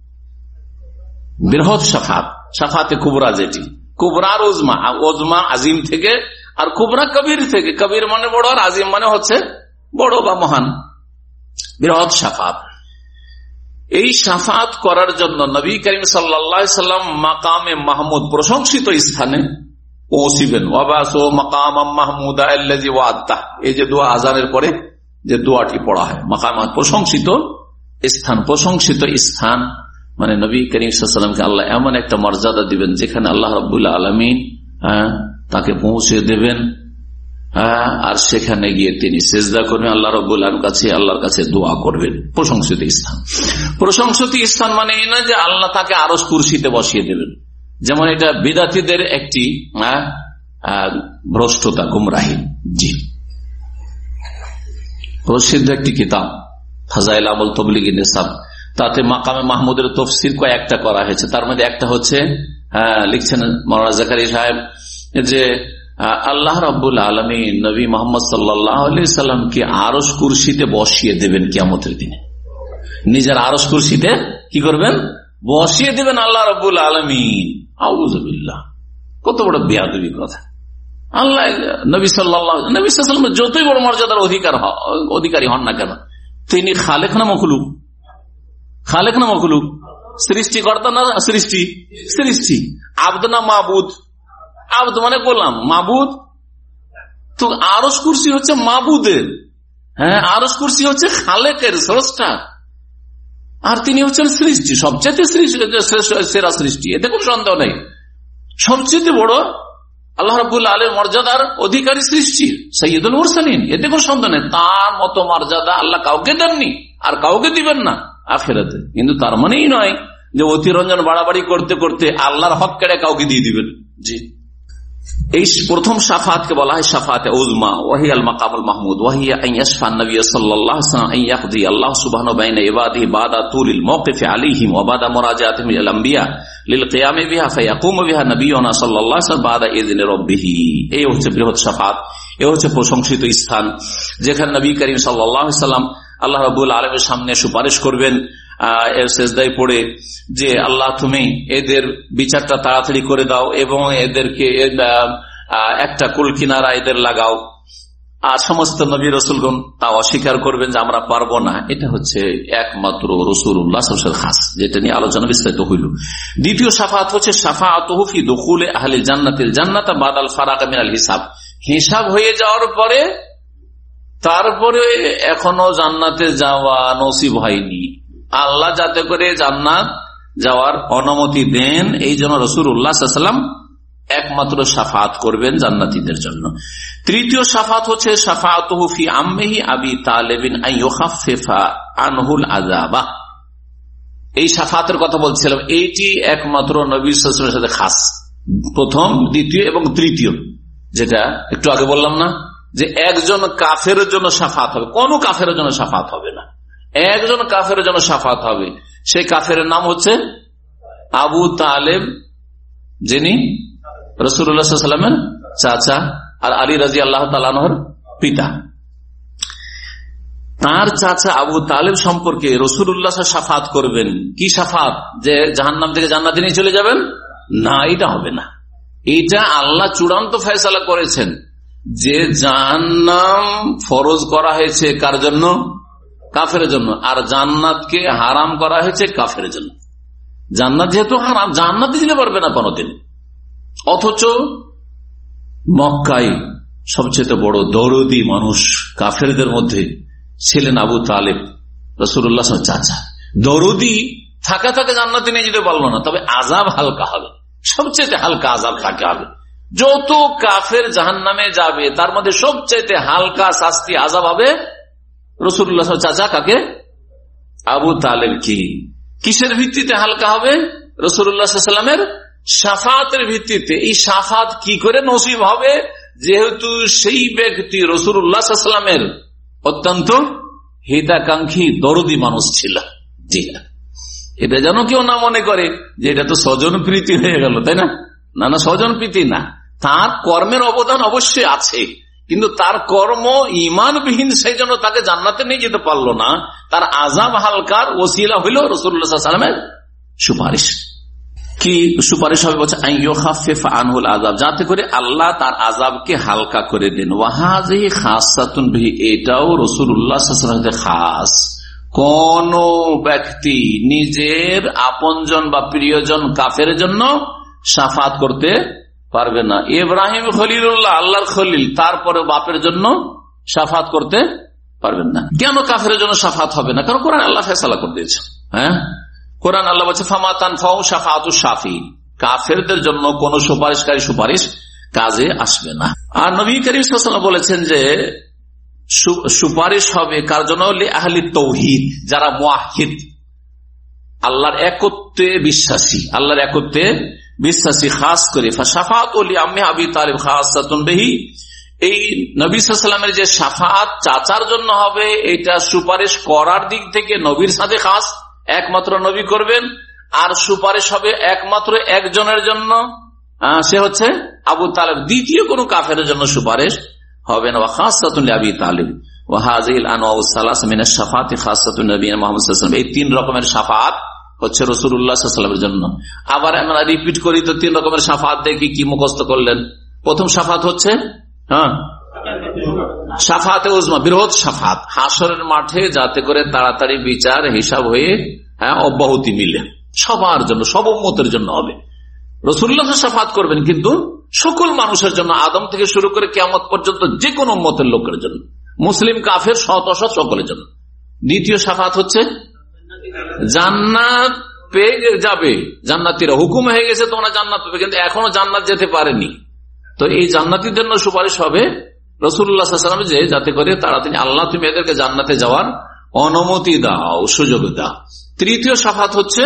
[SPEAKER 3] বৃহৎ শাফাআত, শাফাআতে কুবরা, যেটি কুবরার উজমা, উজমা আজিম থেকে আর কুবরা কবির থেকে। কবির মানে বড় আর আজিম মানে হচ্ছে বড় বা মহান, বৃহৎ শাফাআত। এই শাফাআত করার জন্য নবী করিম সাল্লাল্লাহু আলাইহি সাল্লাম মাকামে মাহমুদ, প্রশংসিত স্থানে পৌঁছিবেন। ওয়াবাসু মাকামাম মাহমুদা আল্লাযী ওয়া'আদতা, এই যে দোয়া আযানের পরে যে দোয়াটি পড়া হয়, মাকাম প্রশংসিত স্থান। প্রশংসিত স্থান মানে নবী করিম সাল্লাল্লাহু আলাইহি সাল্লামকে আল্লাহ এমন একটা মর্যাদা দিবেন যেখানে আল্লাহ রাব্বুল আলামিন তাকে পৌঁছে দেবেন, আর সেখানে গিয়ে তিনি সেজদা করবেন আল্লাহ রাব্বুল আলামিনের কাছে, আল্লাহর কাছে দোয়া করবেন। প্রশংসিত স্থান। প্রশংসিত স্থান মানে এই না যে আল্লাহ তাকে আরশ কুরসিতে বসিয়ে দেবেন, যেমন এটা বিদাতীদের একটি ভ্রষ্টতা, গুমরাহি। জি, প্রসিদ্ধ একটি কিতাব ফাজাইল আমল তাবলীগি নিসাব, তাতে মাকামে মাহমুদের তফসির কয়েকটা করা হয়েছে। তার মধ্যে একটা হচ্ছে, লিখছেন মাওলানা জাকারিয়া সাহেব, যে আল্লাহ রাব্বুল আলামিন নবী মুহাম্মদ সাল্লাল্লাহু আলাইহি সাল্লামকে আরশ কুরসিতে বসিয়ে দেবেন কিয়ামতের দিনে। নিজের আরশ কুরসিতে কি করবেন? বসিয়ে দেবেন আল্লাহ রাব্বুল আলামিন। আউযু বিল্লাহ, কত বড় বেয়াদবি কথা! আল্লাহ নবী সাল্লাল্লাহু নবী সাল্লাল্লাহু আলাইহি ওয়াসাল্লাম যতই বড় মর্যাদার অধিকার অধিকারী হন না কেন, তিনি খালেক না মখলুক? খালেক না মখলুক? সৃষ্টিকর্তা না সৃষ্টি? সৃষ্টি। আব্দ না মাবুদ? আব্দ মানে গোলাম, মাবুদ তো। আরশ কুরসি হচ্ছে মাবুদের, হ্যাঁ, আরশ কুরসি হচ্ছে খালেকের, স্রষ্টা, আর তিনি হচ্ছেন সৃষ্টি, সবচেয়ে সেরা সৃষ্টি, এতে কোন সন্দেহ নেই। সবচেয়ে বড় আল্লাহ রাব্বুল আলামিনের মর্যাদার অধিকারী সৃষ্টি, সাইয়্যিদুল মুরসালিন, এতে কোন সন্দেহ নেই। তার মতো মর্যাদা আল্লাহ কাউকে দেননি আর কাউকে দিবেন না আখিরাতে। কিন্তু তার মানেই নয় যে অতিরঞ্জন বাড়াবাড়ি করতে করতে আল্লাহর হক কেড়ে কাউকে দিয়ে দিবেন। জি, এই প্রথম শাফাআতকে বলা হয় শাফাআতে উযমা, ওয়াহিয়াল মাকামুল মাহমুদ, ওয়াহিয়া আন ইয়াশফা নবী সাল্লাল্লাহু আলাইহি ওয়াসাল্লাম আন ইয়াকদি আল্লাহ সুবহানাহু বাইনা ইবাদিহি বাদা তুলিল মাওকিফি আলাইহিম ওয়া বাদা মুরাজাআতিহিম ইলাল আম্বিয়া লিল কিয়ামি বিহা ফায়াকুমু বিহা নবিয়ুনা সাল্লাল্লাহু আলাইহি ওয়াসাল্লাম বাদা ইযনি রাব্বিহি। এই হচ্ছে বৃহৎ শাফাআত, এই হচ্ছে প্রশংসিত স্থান, যেখানে নবী করিম সাল্লাল্লাহু আলাইহি ওয়াসাল্লাম আল্লাহ রাব্বুল আলামিনের সামনে সুপারিশ করবেন সেজদায় পড়ে যে আল্লাহ তুমি এদের বিচারটা তাড়াতাড়ি করে দাও এবং এদেরকে একটা কুল কিনারা এদের লাগাও। আর সমস্ত নবী রাসূলগণ তা অস্বীকার করবেন যে আমরা পারবো না। এটা হচ্ছে একমাত্র রাসূলুল্লাহ সাল্লাল্লাহু আলাইহি ওয়াসাল্লাম খাস, যেটা নিয়ে আলোচনা বিস্তারিত হইল। দ্বিতীয় শাফাআত হচ্ছে শাফাআতুহু ফি দুখুলি আহলিল জান্নাতিল জান্নাতা বাদাল ফারাগ মিনাল হিসাব। হিসাব হয়ে যাওয়ার পরে তারপরে এখনো জান্নাতে যাওয়া নসিব হয়নি, আল্লাহ যাতে করে জান্নাত যাওয়ার অনুমতি দেন, এই জন্য রাসূলুল্লাহ সাল্লাল্লাহু আলাইহি ওয়াসাল্লাম একমাত্র শাফাআত করবেন জান্নাতীদের জন্য। তৃতীয় শাফাআত হচ্ছে শাফাআতুহু ফি আম্মিহি আবি তালিবিন আন ইউখাফফিফা আনহুল আযাবা। এই শাফাআতের কথা বলছিলাম, এইটি একমাত্র নবী সাল্লাল্লাহু আলাইহি ওয়াসাল্লামের সাথে খাস। প্রথম, দ্বিতীয় এবং তৃতীয়, যেটা একটু আগে বললাম না যে একজন কাফেরের জন্য শাফাআত হবে, কোন কাফেরের জন্য শাফাআত হবে না, একজন কাফেরের জন্য শাফাআত হবে। সেই কাফেরের নাম হচ্ছে আবু তালেব, যিনি রাসূলুল্লাহ সাল্লাল্লাহু আলাইহি ওয়াসাল্লামের চাচা আর আলী রাদিয়াল্লাহু তাআলা আনহুর পিতা। তার চাচা আবু তালেব সম্পর্কে রাসূলুল্লাহ শাফাআত করবেন। কি শাফাআত? যে জাহান্নাম থেকে জান্নাতে নিয়ে চলে যাবেন? না, এটা হবে না। এটা আল্লাহ চূড়ান্ত ফয়সালা করেছেন যে জাহান্নাম ফরজ করা হয়েছে কার জন্য? কাফের জন্য। আর জান্নাতকে হারাম করা হয়েছে কাফের জন্য। জান্নাত যেহেতু হারাম, জান্নাতে যেতে পারবে না কোনদিন। অথচ মক্কায় সবচেয়ে বড় দরদি মানুষ কাফেরদের মধ্যে ছিলেন আবু তালেব, রাসূলুল্লাহ চাচা। দরদি থাকা থাকা জান্নাতে নিয়ে যেতে পারলো না, তবে আযাব হালকা হবে, সবচেয়ে হালকা আযাব থাকে হবে। যত কাফের জাহান্নামে যাবে তার মধ্যে সবচেয়ে হালকা শাস্তি আযাব হবে রাসূলুল্লাহ চাচা কাকে? আবু তালেব কি। কিসের ভিত্তিতে হালকা হবে? রাসূলুল্লাহ সাল্লাল্লাহু আলাইহি ওয়াসাল্লামের শাফাতের ভিত্তিতে। এই শাফাত কি করে নসিব হবে? যেহেতু সেই ব্যক্তি রাসূলুল্লাহ সাল্লাল্লাহু আলাইহি ওয়াসাল্লামের অত্যন্ত হিতাকাঙ্ক্ষী দরদি মানুষ ছিল। জি না, এটা যেন কেউ না মনে করে যে এটা তো স্বজন প্রীতি হয়ে গেল, তাই না? না না, স্বজন প্রীতি না। তার কর্মের অবদান অবশ্যই আছে, কিন্তু তার কর্ম ঈমানবিহীন, সেই জন্য তাকে জান্নাতে নিয়ে যেতে পারলো না। তার আযাব হালকার ওসিলা হইল রাসূলুল্লাহ সাল্লাল্লাহু আলাইহি ওয়াসাল্লামের সুপারিশ। কি সুপারিশ হবে? বলছে আইয়ুখাফফিফ আনহুল আযাব, যাতে করে আল্লাহ তার আযাবকে হালকা করে দেন। ওয়াহাযিহি খাসাতুন বিহি, এটাও রাসূলুল্লাহ সাল্লাল্লাহু আলাইহি ওয়াসাল্লামের খাস। কোন ব্যক্তি নিজের আপনজন বা প্রিয়জন কাফের জন্য শাফাত করতে পারবে না। ইব্রাহিম খলিলুল্লাহ, আল্লাহর খলিল, তারপরে বাপের জন্য শাফাত করতে পারবেন না। কেন কাফের জন্য শাফাত হবে না? কারণ কোরআন আল্লাহ ফয়সালা করে দিয়েছে। হ্যাঁ, কোরআন আল্লাহ বলছে ফামা তানফাউ শাফাআতুশ শাফিঈন, কাফেরদের জন্য কোন সুপারিশকারী সুপারিশ কাজে আসবে না। আর নবী করিম সাল্লাল্লাহু আলাইহি ওয়াসাল্লাম বলেছেন যে সুপারিশ হবে কার জন্য? লি আহলি তাওহীদ, যারা মুওয়াহহিদ, আল্লাহর একত্বে বিশ্বাসী, আল্লাহর একত্বে বিশ্বাসী। খাস করে ফাশাফাআতু লি আম্মি আবি তালিব খাসাতুন বিহি, এই নবী সাল্লাল্লাহু আলাইহি ওয়াসাল্লামের যে শাফাআত চাচার জন্য হবে, এটা সুপারিশ করার দিক থেকে নবীর সাথে খাস, একমাত্র নবী করবেন। আর সুপারিশ হবে একমাত্র একজনের জন্য, সে হচ্ছে আবু তালেব, দ্বিতীয় কোন কাফের জন্য সুপারিশ হবে না। খাসাতুন লি আবি তালিব ওয়া হাযিহিল আনওয়াউস সালাস মিনাশ শাফাআতি খাসাতুন নবিয়্যিনা মুহাম্মদ সাল্লাল্লাহু আলাইহি ওয়াসাল্লাম, এই তিন রকমের শাফাআত হচ্ছে রাসূলুল্লাহ সাল্লাল্লাহু আলাইহি ওয়াসাল্লামের জন্য। আবার আমরা রিপিট করি তো, তিন রকমের শাফাআত দেখি কি মুখস্থ করলেন। প্রথম শাফাআত হচ্ছে হ্যাঁ শাফাআতে উজমা, বৃহৎ শাফাআত হাসরের মাঠে, যাতে করে তাড়াতাড়ি বিচার হিসাব হয়ে হ্যাঁ অব্যাহতি মিলে সবার জন্য, সব উম্মতের জন্য হবে। রাসূলুল্লাহ শাফাআত করবেন, কিন্তু সকল মানুষের জন্য, আদম থেকে শুরু করে কিয়ামত পর্যন্ত যে কোনো উম্মতের লোকের জন্য, মুসলিম কাফের শত শত সকলের জন্য। দ্বিতীয় শাফাআত হচ্ছে জান্নাত পেয়ে যাবে, জান্নাতীরা হুকুম হয়ে গেছে তোমরা জান্নাত পাবে, কিন্তু এখনো জান্নাত যেতে পারেনি, তো এই জান্নাতীদের জন্য সুপারিশ হবে রাসূলুল্লাহ সাল্লাল্লাহু আলাইহি ওয়াসাল্লাম, যে যাতে করে তাড়াতাড়ি আল্লাহ তুমি এদেরকে জান্নাতে যাওয়ার অনুমতি দাও, সুযোগ দাও। তৃতীয় শাফাত হচ্ছে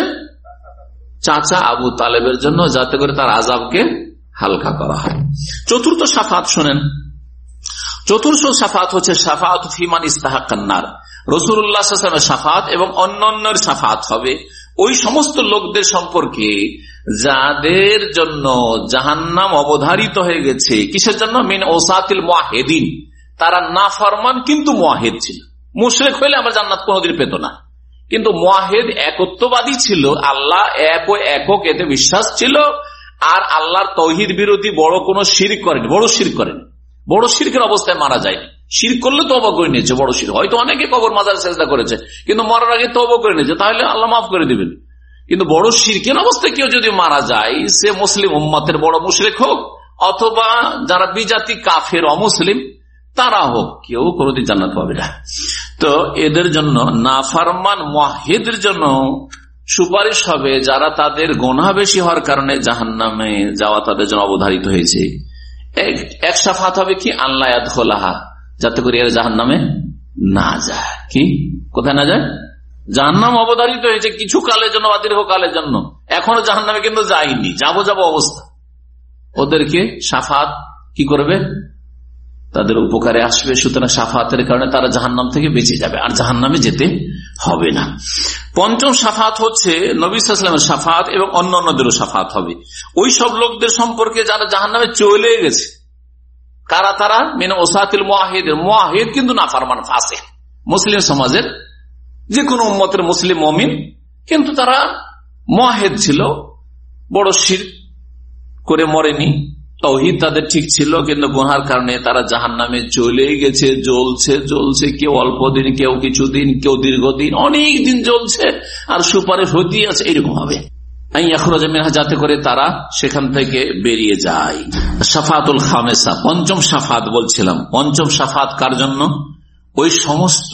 [SPEAKER 3] চাচা আবু তালেবের জন্য, যাতে করে তার আযাবকে হালকা করা হয়। চতুর্থ শাফাত শোনেন, চতুর্থ শাফাত হচ্ছে শাফাত ফিমান ইস্তাহাক্কান নার। রাসূলুল্লাহ সাল্লাল্লাহু আলাইহি ওয়াসাল্লামের শাফাত এবং অন্যান্যের শাফাত হবে ওই সমস্ত লোকদের সম্পর্কে যাদের জন্য জাহান্নাম অবধারিত হয়ে গেছে। কিসের জন্য? মিন ওসাতিল মুওয়াহিদিন, তারা নাফরমান কিন্তু মুওয়াহিদ ছিল। মুশরিক হইলে আমরা জান্নাত কোনোদিন পেত না, কিন্তু মুওয়াহিদ একত্ববাদী ছিল, আল্লাহ এক ও একক এতে বিশ্বাস ছিল, আর আল্লাহর তাওহীদ বিরোধী বড় কোনো শিরক করেনি, বড় শিরক করেনি, বড় শিরকের অবস্থায় মারা যায়নি। শিরক করলে তওবা করে নিয়েছে, বড় শিরক। হয়তো অনেকে কবর মাজার সেজদা করেছে, কিন্তু মরার আগে তওবা করে নিয়েছে, তাহলে আল্লাহ মাফ করে দিবেন। কিন্তু বড় শিরকের অবস্থায় কেউ যদি মারা যায়, সে মুসলিম উম্মতের বড় মুশরিক হোক অথবা যারা বিজাতি কাফের অমুসলিম তারা হোক, কেউ কোনোদিন জান্নাত পাবে না। তো এদের জন্য, নাফরমান মুওয়াহিদের জন্য সুপারিশ হবে, যারা তাদের গুনাহ বেশি হওয়ার কারণে জাহান্নামে যাওয়া তাদের জন্য অবধারিত হয়েছে। এক শাফাত হবে কি? আল্লাহ ইয়াদখুলাহা, যাতে করে এরা জাহান্নামে না যায়। কি কোথায় না যায়? জাহান্নাম অবধারিত হয়েছে কিছু কালের জন্য বা দীর্ঘ কালের জন্য, এখনো জাহান্নামে কিন্তু যায়নি, যাবো যাবো অবস্থা। ওদেরকে শাফাত কি করবে? তাদের উপকারে আসবে। সুতরাং শাফাতের কারণে তারা জাহান্নাম থেকে বেঁচে যাবে, আর জাহান্নামে যেতে হবে না। পঞ্চম শাফাত হচ্ছে নবী সাল্লাল্লাহু আলাইহি ওয়াসাল্লামের শাফাত এবং অন্যান্যদেরও শাফাত হবে ওই সব লোকদের সম্পর্কে যারা জাহান্নামে চলে গেছে। কারা তারা? মিন ওসাতিল মুওয়াহিদ, মুওয়াহিদ কিন্তু নাফরমান ফাসিক, মুসলিম সমাজের যে কোনো উম্মতের মুসলিম মুমিন, কিন্তু তারা মুওয়াহিদ ছিল, বড় শিরক করে মরেনি, তাওহীদ তাদের ঠিক ছিল, কিন্তু গুনার কারণে তারা জাহান্নামে চলে গেছে। জ্বলছে জ্বলছে, কেউ অল্প দিন, কেউ কিছুদিন, কেউ দীর্ঘদিন, অনেক দিন জ্বলছে, আর সুপারিশ হতেই আছে। এইরকম হবে যাতে করে তারা সেখান থেকে বেরিয়ে যায়। শাফাতুল খামেসা, পঞ্চম শাফাত বলছিলাম। পঞ্চম শাফাত কার জন্য? ওই সমস্ত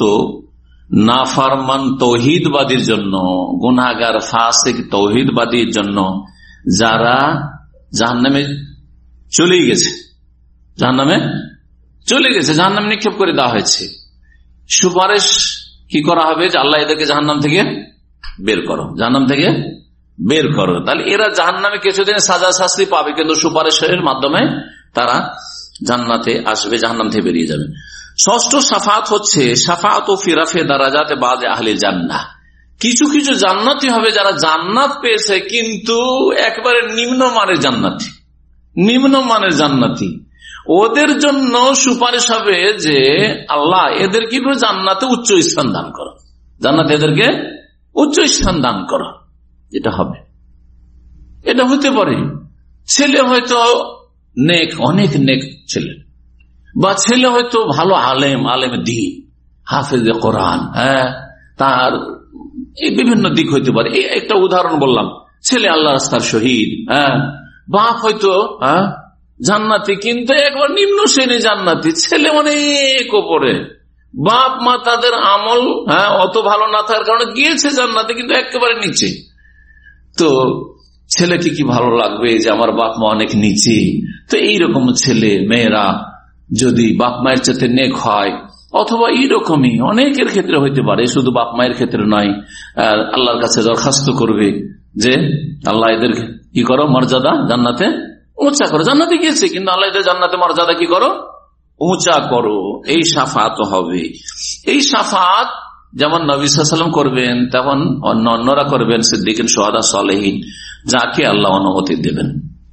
[SPEAKER 3] নাফরমান তাওহীদবাদীর জন্য, গুনাহগার ফাসিক তাওহীদবাদীর জন্য, যারা জাহান্নামে চলে গেছে, জাহান্নামে চলে গেছে, জাহান্নামে নিক্ষেপ করে দেওয়া হয়েছে। সুপারিশ কি করা হবে? যে আল্লাহ এদেরকে জাহান্নাম থেকে বের করো, জাহান্নাম থেকে বের করো। তাহলে এরা জাহান্নামে কিছুদিন সাজা শাস্তি পাবে, কিন্তু সুপারিশের মাধ্যমে তারা জান্নাতে আসবে, জাহান্নাম থেকে বেরিয়ে যাবে। ষষ্ঠ শাফাত হচ্ছে শাফাত ও ফিরাফে দারাজাতে বাজে আহলে জান্নাহ। কিছু কিছু জান্নাতি হবে যারা জান্নাত পেয়েছে কিন্তু একবারে নিম্নমানের জান্নাতি, নিম্নমানের জান্নাতি, ওদের জন্য সুপারিশ হবে যে আল্লাহ এদের কি করে জান্নাতে উচ্চ স্থান দান করো, জান্নাতে এদেরকে উচ্চ স্থান দান করো। এটা হবে, এটা হতে পারে। ছেলে হয়তো নেক, অনেক নেক ছেলে, বা ছেলে হয়তো ভালো আলেম, আলেম দ্বীন, হাফেজে কোরআন, হ্যাঁ, তার এই বিভিন্ন দিক হইতে পারে। এই একটা উদাহরণ বললাম, ছেলে আল্লাহ রাস্তার শহীদ, হ্যাঁ, বাপ হয়তো হ্যাঁ জান্নাতি কিন্তু একবার নিম্ন শ্রেণী জান্নাতি, ছেলে অনেক ওপরে, বাপ মা তাদের আমল হ্যাঁ অত ভালো না থাকার কারণে গিয়েছে জান্নাতে কিন্তু একেবারে নিচে। তো ছেলেকে কি ভালো লাগবে যে আমার বাপ মা অনেক নিচে? তো এইরকম ছেলে মেয়েরা যদি বাপ মায়ের চাইতে নেক হয়, অথবা এইরকমই অনেকের ক্ষেত্রে হইতে পারে, শুধু বাপ মায়ের ক্ষেত্রে নয়, আল্লাহর কাছে দরখাস্ত করবে যে আল্লাহ এদের কি করো, মর্যাদা জান্নাতে উঁচা করো। জান্নাতে গিয়েছে কিন্তু আল্লাহ এদের জান্নাতে মর্যাদা কি করো, উঁচা করো। এই শাফাত হবে। এই শাফাত যেমন নবী সাল্লাল্লাহু আলাইহি ওয়াসাল্লাম করবেন, তেমন অন্য অন্যরা করবেন, সিদ্দিকিন, শুহাদা, সালেহিন, যাকে আল্লাহ অনুমতি দেবেন।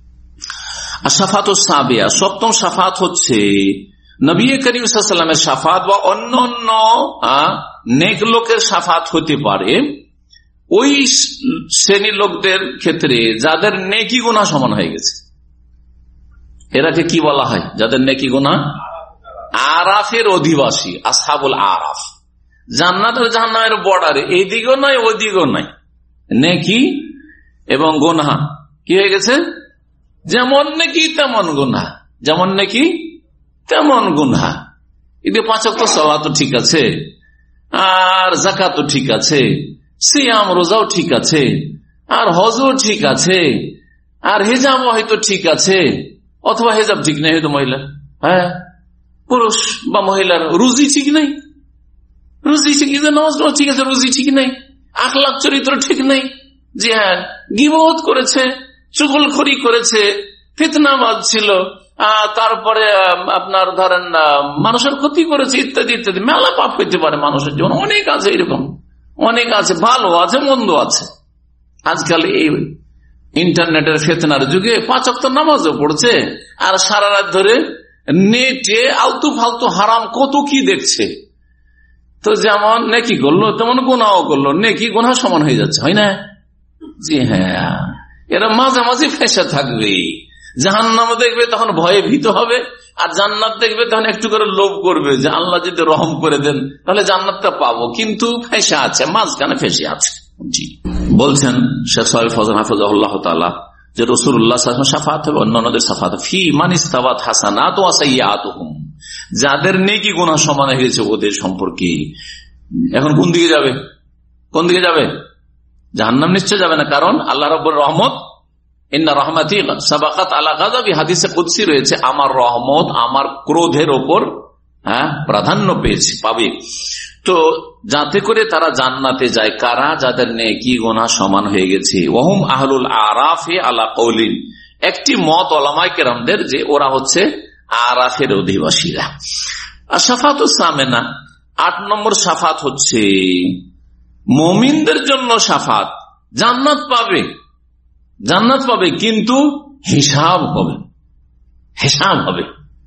[SPEAKER 3] আর শাফাত সাবিয়া, সপ্তম শাফাত হচ্ছে নবী করিম সাল্লাল্লাহু আলাইহি ওয়াসাল্লামের শাফাত বা অন্য অন্য নেক লোকের শাফাত হতে পারে ওই শ্রেণীর লোকদের ক্ষেত্রে যাদের নেকি গুনাহ সমান হয়ে গেছে। এরাকে কি বলা হয়? যাদের নেকি গুনাহ, আরাফের অধিবাসী, আসহাবুল আরাফ। জান্নাত ও জাহান্নামের বর্ডারে, এইদিকেও নয় ওইদিকেও নয়, নেকি এবং গুনাহ কি হয়ে গেছে? যেমন নেকি তেমন গুনাহ, যেমন নেকি তেমন গুনাহ। এদিকে পাঁচ ওয়াক্ত সালাত তো ঠিক আছে, আর যাকাত তো ঠিক আছে, সিয়াম রোজাও ঠিক আছে, আর হজও ঠিক আছে, আর হিজাব হয়তো ঠিক আছে, অথবা হিজাব ঠিক নেই, হয়তো মহিলা, হ্যাঁ পুরুষ বা মহিলার রুজি ঠিক নেই, রুজি ঠিক নামাজ ঠিক আছে, রুজি ঠিক নেই, আখলাক চরিত্র ঠিক নেই, জি হ্যাঁ গীবত করেছে, চুগলখড়ি করেছে, ফিতনাবাজ ছিল, তারপরে আপনার ধরেন মানুষের ক্ষতি করেছে, ইত্যাদি ইত্যাদি। মেলা পাপ হইতে পারে মানুষের জীবন, অনেক আছে এরকম, অনেক আছে, ভালো আছে মন্দ আছে। আজকাল এই ইন্টারনেটের ফিতনার যুগে পাঁচ ওয়াক্ত নামাজও পড়ছে, আর সারা রাত ধরে নেটে আলতু ফালতু হারাম কত কি দেখছে। তো যেমন নেকি করলো তেমন গুনাহও করলো, নেকি গুনাহ সমান হয়ে যাচ্ছে, হয় না? জি হ্যাঁ, এরা মাঝে মাঝে ফেঁসে থাকবে। জাহান্নাম দেখবে তখন ভয়ে ভীত হবে, আর জান্নাত দেখবে তখন একটু করে লোভ করবে যে আল্লাহ যদি রহম করে দেন তাহলে জান্নাতটা পাবো, কিন্তু ফেঁসে আছে, মাঝখানে ফেঁসে আছে। জি বলছেন শেখ সাহেব ফজল হাফিজাহুল্লাহ তাআলা যে রাসূলুল্লাহ সাল্লাল্লাহু আলাইহি ওয়াসাল্লাম শাফাত হবে অন্যদের শাফাত ফি মান ইস্তাওয়াত হাসানাত ওয়া সাইয়্যাতুহুম, যাদের নেকি গুনাহ সমান হয়ে গেছে ওদের সম্পর্কে। এখন কোন দিকে যাবে? কোন দিকে যাবে? জাহান্নাম নিশ্চয় যাবে না, কারণ আল্লাহ রাব্বুর রহমত, ইন্না রাহমাতি সাবাকাত আলা গাযাবি, হাদিসে কুদসি রয়েছে, আমার রহমত আমার ক্রোধের ওপর হ্যাঁ প্রাধান্য পেয়েছে, পাবে। তো যাতে করে তারা জান্নাতে যায় কারা? যাদের নেকি গুনাহ সমান হয়ে গেছে। ওয়াহুম আহলুল আরাফে আলা কওলিন, একটি মত উলামায়ে কেরামদের যে ওরা হচ্ছে আরাফের অধিবাসীরা। আর শাফাতুস সামেনা, আট নম্বর শাফাত হচ্ছে মুমিনদের জন্য শাফাত। জান্নাত পাবে, জান্নাত পাবে, কিন্তু হিসাব হবে, হিসাব হবে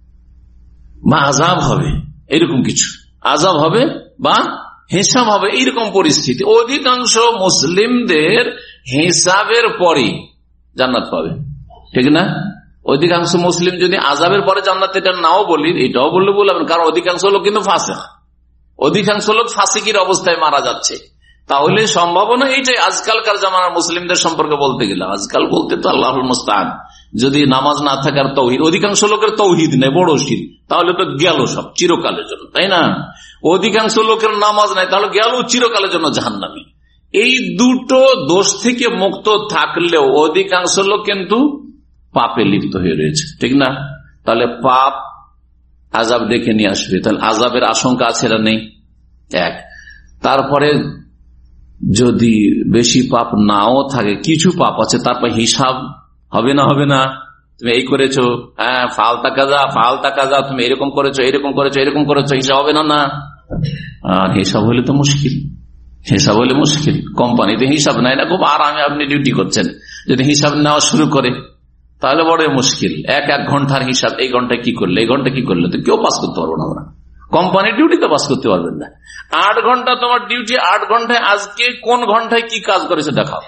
[SPEAKER 3] বা আযাব হবে, এরকম কিছু আযাব হবে বা হিসাব হবে, এইরকম পরিস্থিতি। অধিকাংশ মুসলিমদের হিসাবের পরে জান্নাত পাবে, ঠিক না? অধিকাংশ মুসলিম যদি আযাবের পরে জান্নাত, এটা নাও বলি, এটাও বললে বলবেন, কারণ অধিকাংশ লোক কিন্তু ফাসিক, অধিকাংশ লোক ফাসিকের অবস্থায় মারা যাচ্ছে। তাহলে সম্ভাবনা এইটাই আজকালকার জামানার মুসলিমদের সম্পর্কে বলতে গেলে, আজকাল বলতে তো আল্লাহুল মুস্তাআন, যদি নামাজ না থাকার তৌহিদ, অধিকাংশ লোকের তৌহিদ নেই, বড় শিরক, তাহলে তো গেল সব চিরকালের জন্য, তাই না? অধিকাংশ লোকের নামাজ নাই, তাহলে গেল চিরকালের জন্য জাহান্নামী। এই দুটো দোষ থেকে মুক্ত থাকলেও অধিকাংশ লোক কিন্তু পাপে লিপ্ত হয়ে রয়েছে, ঠিক না? তাহলে পাপ আযাব ডেকে নিয়ে আসবে, তাহলে আযাবের আশঙ্কা আছে না নেই? এক। তারপরে যদি বেশি পাপ নাও থাকে, কিছু পাপ আছে, তারপর হিসাব হবে না হবে না, তুমি এই করেছো, হ্যাঁ ফালতা কাজা ফালতা কাজা, তুমি এরকম করেছো এরকম করেছো এরকম করেছো, হিসাব হবে না না। আর হিসাব হলে তো মুশকিল, হিসাব হলে মুশকিল। কোম্পানিতে হিসাব নেয় না, খুব আরামে আপনি ডিউটি করছেন, যদি হিসাব নেওয়া শুরু করে তাহলে বড় মুশকিল। এক এক ঘন্টার হিসাব, এই ঘন্টায় কি করলে এই ঘন্টা কি করলে, তো কেউ পাস করতে পারবো না আমরা। কোম্পানির ডিউটি তো পাস করতে পারবেন না। আট ঘন্টা তোমার ডিউটি, আট ঘন্টায় আজকে কোন ঘন্টায় কি কাজ করেছে দেখাও।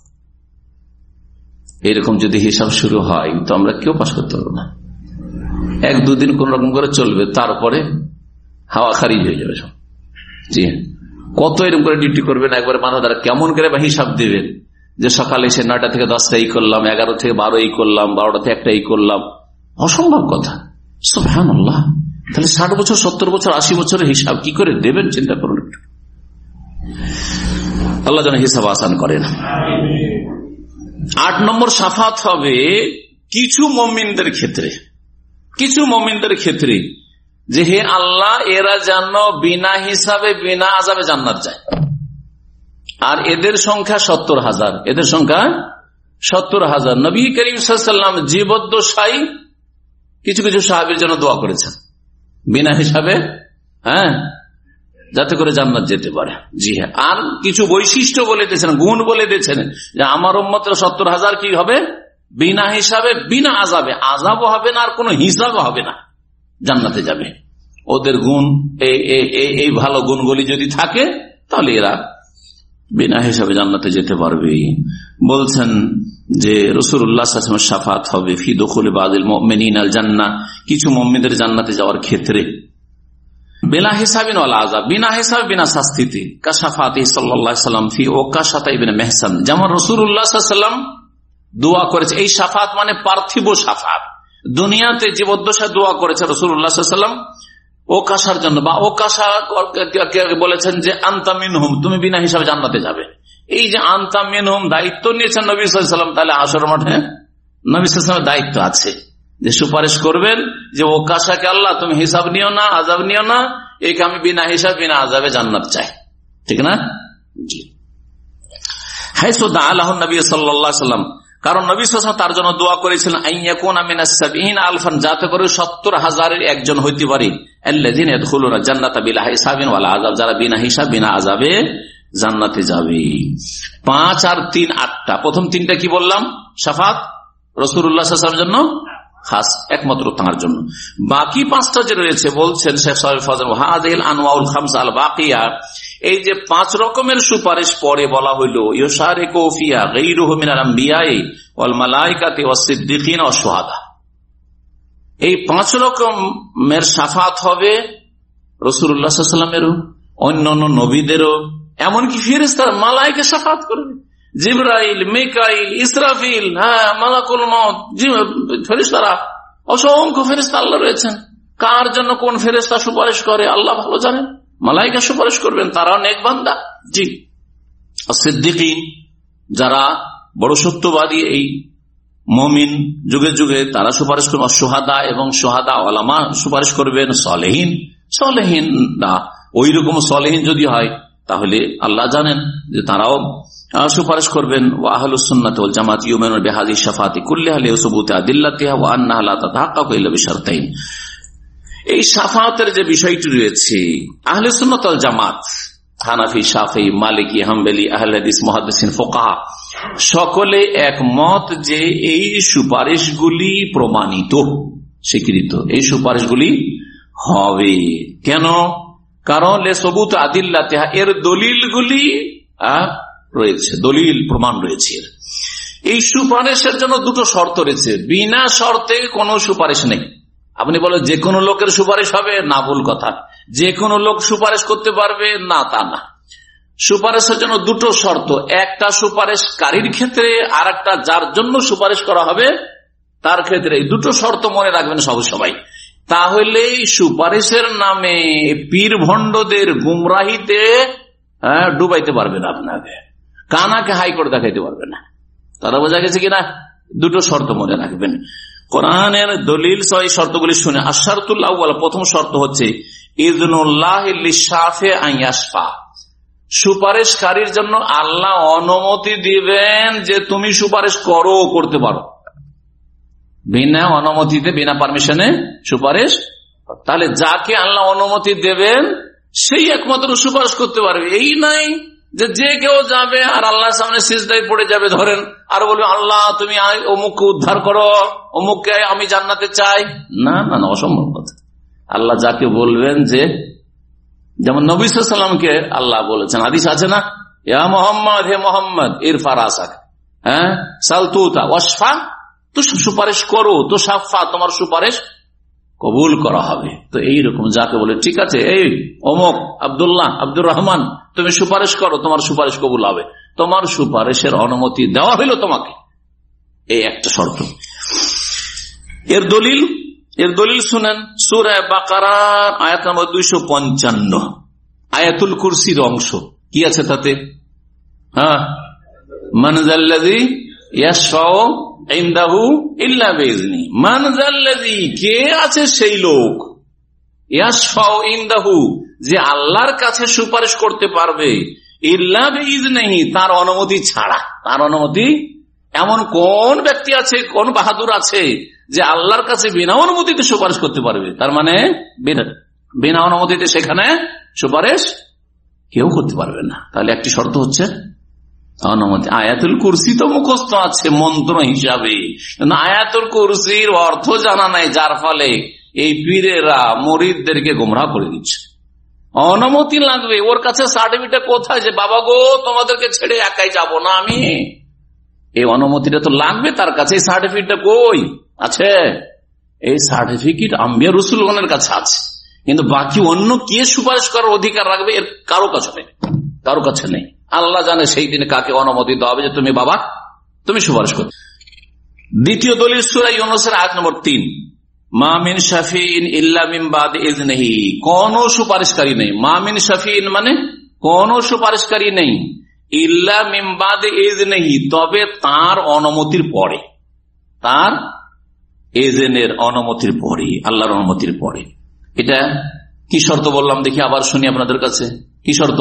[SPEAKER 3] এরকম যদি হিসাব শুরু হয় তো আমরা কেউ পাস করতে পারবো না। এক দুদিন কোন রকম করে চলবে, তারপরে হাওয়া খারিজ হয়ে যাবে সব। জি, কত এরকম করে ডিউটি করবেন, একবারে মাথা দ্বারা কেমন করে বা হিসাব দিবেন যে সকালে এসে নয়টা থেকে দশটা এই করলাম, এগারো থেকে বারো এই করলাম, বারোটা থেকে একটা এই করলাম, অসম্ভব কথা। সুবহানাল্লাহ। তাহলে ষাট বছর সত্তর বছর আশি বছরের হিসাব কি করে দেবেন, চিন্তা করুন। আল্লাহ যেন হিসাব আসান করেন। আট নম্বর সাফাত হবে কিছু মুমিনদের ক্ষেত্রে, কিছু মুমিনদের ক্ষেত্রে যে হে আল্লাহ, এরা যেন বিনা হিসাবে বিনা আযাবে জান্নাত যায়। আর এদের সংখ্যা সত্তর হাজার, এদের সংখ্যা সত্তর হাজার। নবী করিম সাল্লাল্লাহু আলাইহি ওয়াসাল্লাম জীবদ্দশায় কিছু কিছু সাহাবীর জন্য দোয়া করেছেন বিনা হিসাবে, হ্যাঁ, যাতে করে জান্নাত যেতে পারে। জি হ্যাঁ। আর কিছু বৈশিষ্ট্য বলে দিয়েছেন, গুণ বলে দিয়েছেন যে আমার উম্মতের সত্তর হাজার কি হবে, বিনা হিসাবে বিনা আযাবে, আযাবও হবে না আর কোন হিসাবও হবে না, জান্নাতে যাবে। ওদের গুণ এই ভালো গুণগুলি যদি থাকে তাহলে এরা বিনা হিসাবে জান্নাতে যেতে পারবে। বলছেন যে রাসূলুল্লাহ সাল্লাল্লাহু আলাইহি ওয়াসাল্লাম শাফাত হবে ফি দুখুলি বাযিল মুমিনিনা আল জান্নাহ, কিছু মুমিনদের জান্নাতে যাওয়ার ক্ষেত্রে, বিনা হিসাবিন ওয়ালা আযাব, বিনা হিসাব বিনা শাস্তিতে। কাশাফাতি সাল্লাল্লাহু আলাইহি ওয়াসাল্লাম ফি ওকাশাতা ইবনে মেহসান, যেমন রাসূলুল্লাহ সাল্লাল্লাহু আলাইহি ওয়াসাল্লাম দোয়া করেছে। এই শাফাত মানে পার্থিব শাফাত, দুনিয়াতে জীবদ্দশায় দোয়া করেছে রাসূলুল্লাহ সাল্লাল্লাহু আলাইহি ওয়াসাল্লাম ওকাশার জন্য, বা ওকাশা বলেছেন যে আনতা মিনহুম, তুমি বিনা হিসাবে জান্নাতে যাবে। এই যে আনতা মিনহুম দায়িত্ব নিয়েছেন নবী সাল্লাল্লাহু আলাইহি ওয়াসাল্লাম, তাহলে আসর মাঠে নবী সাল্লাল্লাহু আলাইহি ওয়াসাল্লামের দায়িত্ব আছে যে সুপারিশ করবেন যে ওকাশাকে আল্লাহ তুমি হিসাব নিও না, আযাব নিও না, একে আমি বিনা হিসাব বিনা আযাবে জান্নাত চাই, ঠিক না? জি। হাইসু দাআলাহু নবী সাল্লাল্লাহু আলাইহি ওয়াসাল্লাম, কারণ নবী সাল্লাল্লাহু আলাইহি ওয়াসাল্লাম তার জন্য দোয়া করেছিলেন আইয়াকুনা মিনাস সাবঈনা আলফান, যাতে করে সত্তর হাজারের একজন হইতে পারে আল্লাযিনা ইয়াদখুলুনা জান্নাতা বিলা হিসাবিন ওয়ালা আযাব, যারা বিনা হিসাব বিনা আযাবে জান্নাতে যাবে। পাঁচ আর তিন আটটা। প্রথম তিনটা কি বললাম? শাফাত রাসূলুল্লাহ সাল্লাল্লাহু আলাইহি ওয়াসাল্লামের জন্য খাস, একমাত্র তাঁর জন্য। বাকি পাঁচটা যে রয়েছে বলছেন শেখ সাহেব ফাজল হাযিল আনওয়াউল খামসা আল বাকিয়া, এই যে পাঁচ রকমের সুপারিশ পরে বলা হইল, ইউশারিকু ফিহা গায়রুহু মিনাল আমবিয়াই ওয়াল মালায়েকাতি ওয়াস সিদ্দিকিন ওয়াশ শুহাদা। এই পাঁচ রকমের শাফাত হবে রাসূলুল্লাহ সাল্লাল্লাহু আলাইহি ওয়াসাল্লামেরও, অন্য অন্য নবীদেরও, এমনকি ফেরেশতার মালায়েকা শাফাত করবে, জিবরাইল, মিকাইল, ইসরাফিল, হ্যাঁ মালাকুল মউত, ফেরেশতারা, অসংখ্য ফেরেশতা আল্লাহ রয়েছেন। কার জন্য কোন ফেরেশতা সুপারিশ করে আল্লাহ ভালো জানেন। মালায়েকা সুপারিশ করবেন, তারাও নেক বান্দা। জি। সিদ্দিকিন, যারা বড় সত্যবাদী, এই মুমিন যুগে যুগে তারা সুপারিশ করবেন। শুহাদা, এবং শুহাদা ওলামা সুপারিশ করবেন। সলেহীন, সলেহীন না ওই রকম সলেহীন যদি হয় তাহলে আল্লাহ জানেন যে তারাও সুপারিশ করবেন। ওয়া আহলুস সুন্নাত ওয়াল জামাত ইউমিনুনা বিহাযিহি শাফাআতি কুল্লিহা লিসুবুতি আদিল্লাতিহা ওয়া আন্নাহা লা তাতাহাক্কাকু ইল্লা বিশারতাইন। এই শাফাআতের যে বিষয়টি রয়েছে, আহলে সুন্নাত ওয়াল জামাত, হানাফি, শাফি, মালিকি, হাম্বলি, আহলে হাদিস, মুহাদ্দিসিন, ফুকাহা সকলে একমত যে এই সুপারিশগুলি প্রমাণিত, স্বীকৃত, এই সুপারিশগুলি হবে। কেন? কারণ লেসবুত আদিল্লাতিহা, এর দলিলগুলি রয়েছে, দলিল প্রমাণ রয়েছে। এই সুপারিশের জন্য দুটো শর্ত রয়েছে, বিনা শর্তে কোনো সুপারিশ নেই। আপনি বলেন যে কোনো লোকের সুপারিশ হবে, না, ভুল কথা। যে কোনো লোক সুপারিশ করতে পারবে না, তা না। সুপারিশের জন্য দুটো শর্ত, একটা সুপারিশকারীর ক্ষেত্রে, আর একটা যার জন্য সুপারিশ করা হবে তার ক্ষেত্রে। এই দুটো শর্ত মনে রাখবেন সব সময়, তাহলে সুপারিশের নামে পীর ভণ্ডদের গুমরাহিতে ডুবাইতে পারবে না, আপনাকে কানাকে হাইকোর্ট দেখাইতে পারবে না। তারা বোঝা গেছে কিনা? দুটো শর্ত মনে রাখবেন। কোরআনের দলিল সহ এই শর্তগুলি শুনে। আশারতুল আউয়াল, প্রথম শর্ত হচ্ছে ইযনুল্লাহি লিশাফি আন ইয়াশফা, সুপারিশকারীর জন্য আল্লাহ অনুমতি দিবেন যে তুমি সুপারিশ করো, করতে পারো, বিনা অনুমতিতে বিনা পারমিশনে সুপারিশ। তাহলে যাকে আল্লাহ অনুমতি দেবেন সেই একমাত্র সুপারিশ করতে পারবে। এই নাই যে যে কেউ যাবে আর আল্লাহর সামনে সিজদায় পড়ে যাবে ধরেন, আর বলবে আল্লাহ তুমি অমুককে উদ্ধার করো, অমুককে আমি জান্নাতে চাই। না না না, অসম্ভব কথা। আল্লাহ যাকে বলবেন, যে যেমন নবী সাল্লাল্লাহু আলাইহি ওয়াসাল্লামকে আল্লাহ বলেছেন, হাদিস আছে না, ইয়া মুহাম্মদ, হে মুহাম্মদ, ইরফা রাসাক, হ্যাঁ, সালতুতা ওয়াশফা, তো সুপারিশ করো, তো সাফা, তোমার সুপারিশ কবুল করা হবে। তো এইরকম যাকে বলে ঠিক আছে, এই অমুক আব্দুল্লাহ, আব্দুর রহমান, তুমি সুপারিশ করো, তোমার সুপারিশ কবুল হবে, তোমার সুপারিশের অনুমতি দেওয়া হলো তোমাকে, এই একটা শর্ত। এর দলিল এর দলিল শুনেন, সূরা বাকারা আয়াত নম্বর দুইশো পঞ্চান্ন, আয়াতুল কুরসির অংশ। কি আছে তাতে? হ্যাঁ, মান যাল্লাযী ইয়াশফাউ ইনদাহু ইল্লা বিইজনি, মান যাল্লাযী, কে আছে সেই লোক, ইয়াশফাউ ইনদাহু, যে আল্লাহর কাছে সুপারিশ করতে পারবে, ইল্লা বিইজনিহি, তার অনুমতি ছাড়া। তার অনুমতি, এমন কোন ব্যক্তি আছে, কোন বাহাদুর আছে যে আল্লাহর কাছে বিনা অনুমতিতে সুপারিশ করতে পারবে? তার মানে বিনা অনুমতিতে সেখানে সুপারিশ কেউ করতে পারবে না। তাহলে একটি শর্ত হচ্ছে অনুমতি। আয়াতুল কুরসি তো মুখস্থ আছে মন্ত্র হিসাবে, আয়াতুল কুরসির অর্থ জানা নাই, যার ফলে এই পীরেরা মুরিদদেরকে গোমরাহ করে দিচ্ছে। অনুমতি লাগবে, ওর কাছে সার্টিফিকেট কোথায় যে বাবা গো তোমাদেরকে ছেড়ে একাই যাব না আমি, এই অনুমতিটা তো লাগবে তার কাছে। এই সার্টিফিকেটটা কই আছে? এই সার্টিফিকেট আম্বিয়া রাসূলগণের কাছে আছে, কিন্তু বাকি অন্য কে সুপারিশ করার অধিকার রাখবে এর কারো কাছে নেই, কারো কাছে নেই। আল্লাহ জানে সেই দিনে কাকে অনুমতি দেওয়া হবে যে তুমি বাবা তুমি সুপারিশ করো। দ্বিতীয় দলিল সূরা ইউনূসের আয়াত নম্বর তিন, মা মিন শাফিইন ইল্লা মিন বাদি ইজনিহি, কোন সুপারিশকারী নেই। মা মিন শাফিইন মানে কোন সুপারিশকারী নেই, ইল্লা মিন বাদি ইজনিহি, তবে তার অনুমতির পরে, তার এজেনের অনুমতির পরে, আল্লাহর অনুমতির পরে। এটা কি শর্ত বললাম দেখি, আবার শুনি আপনাদের কাছে। কি শর্ত?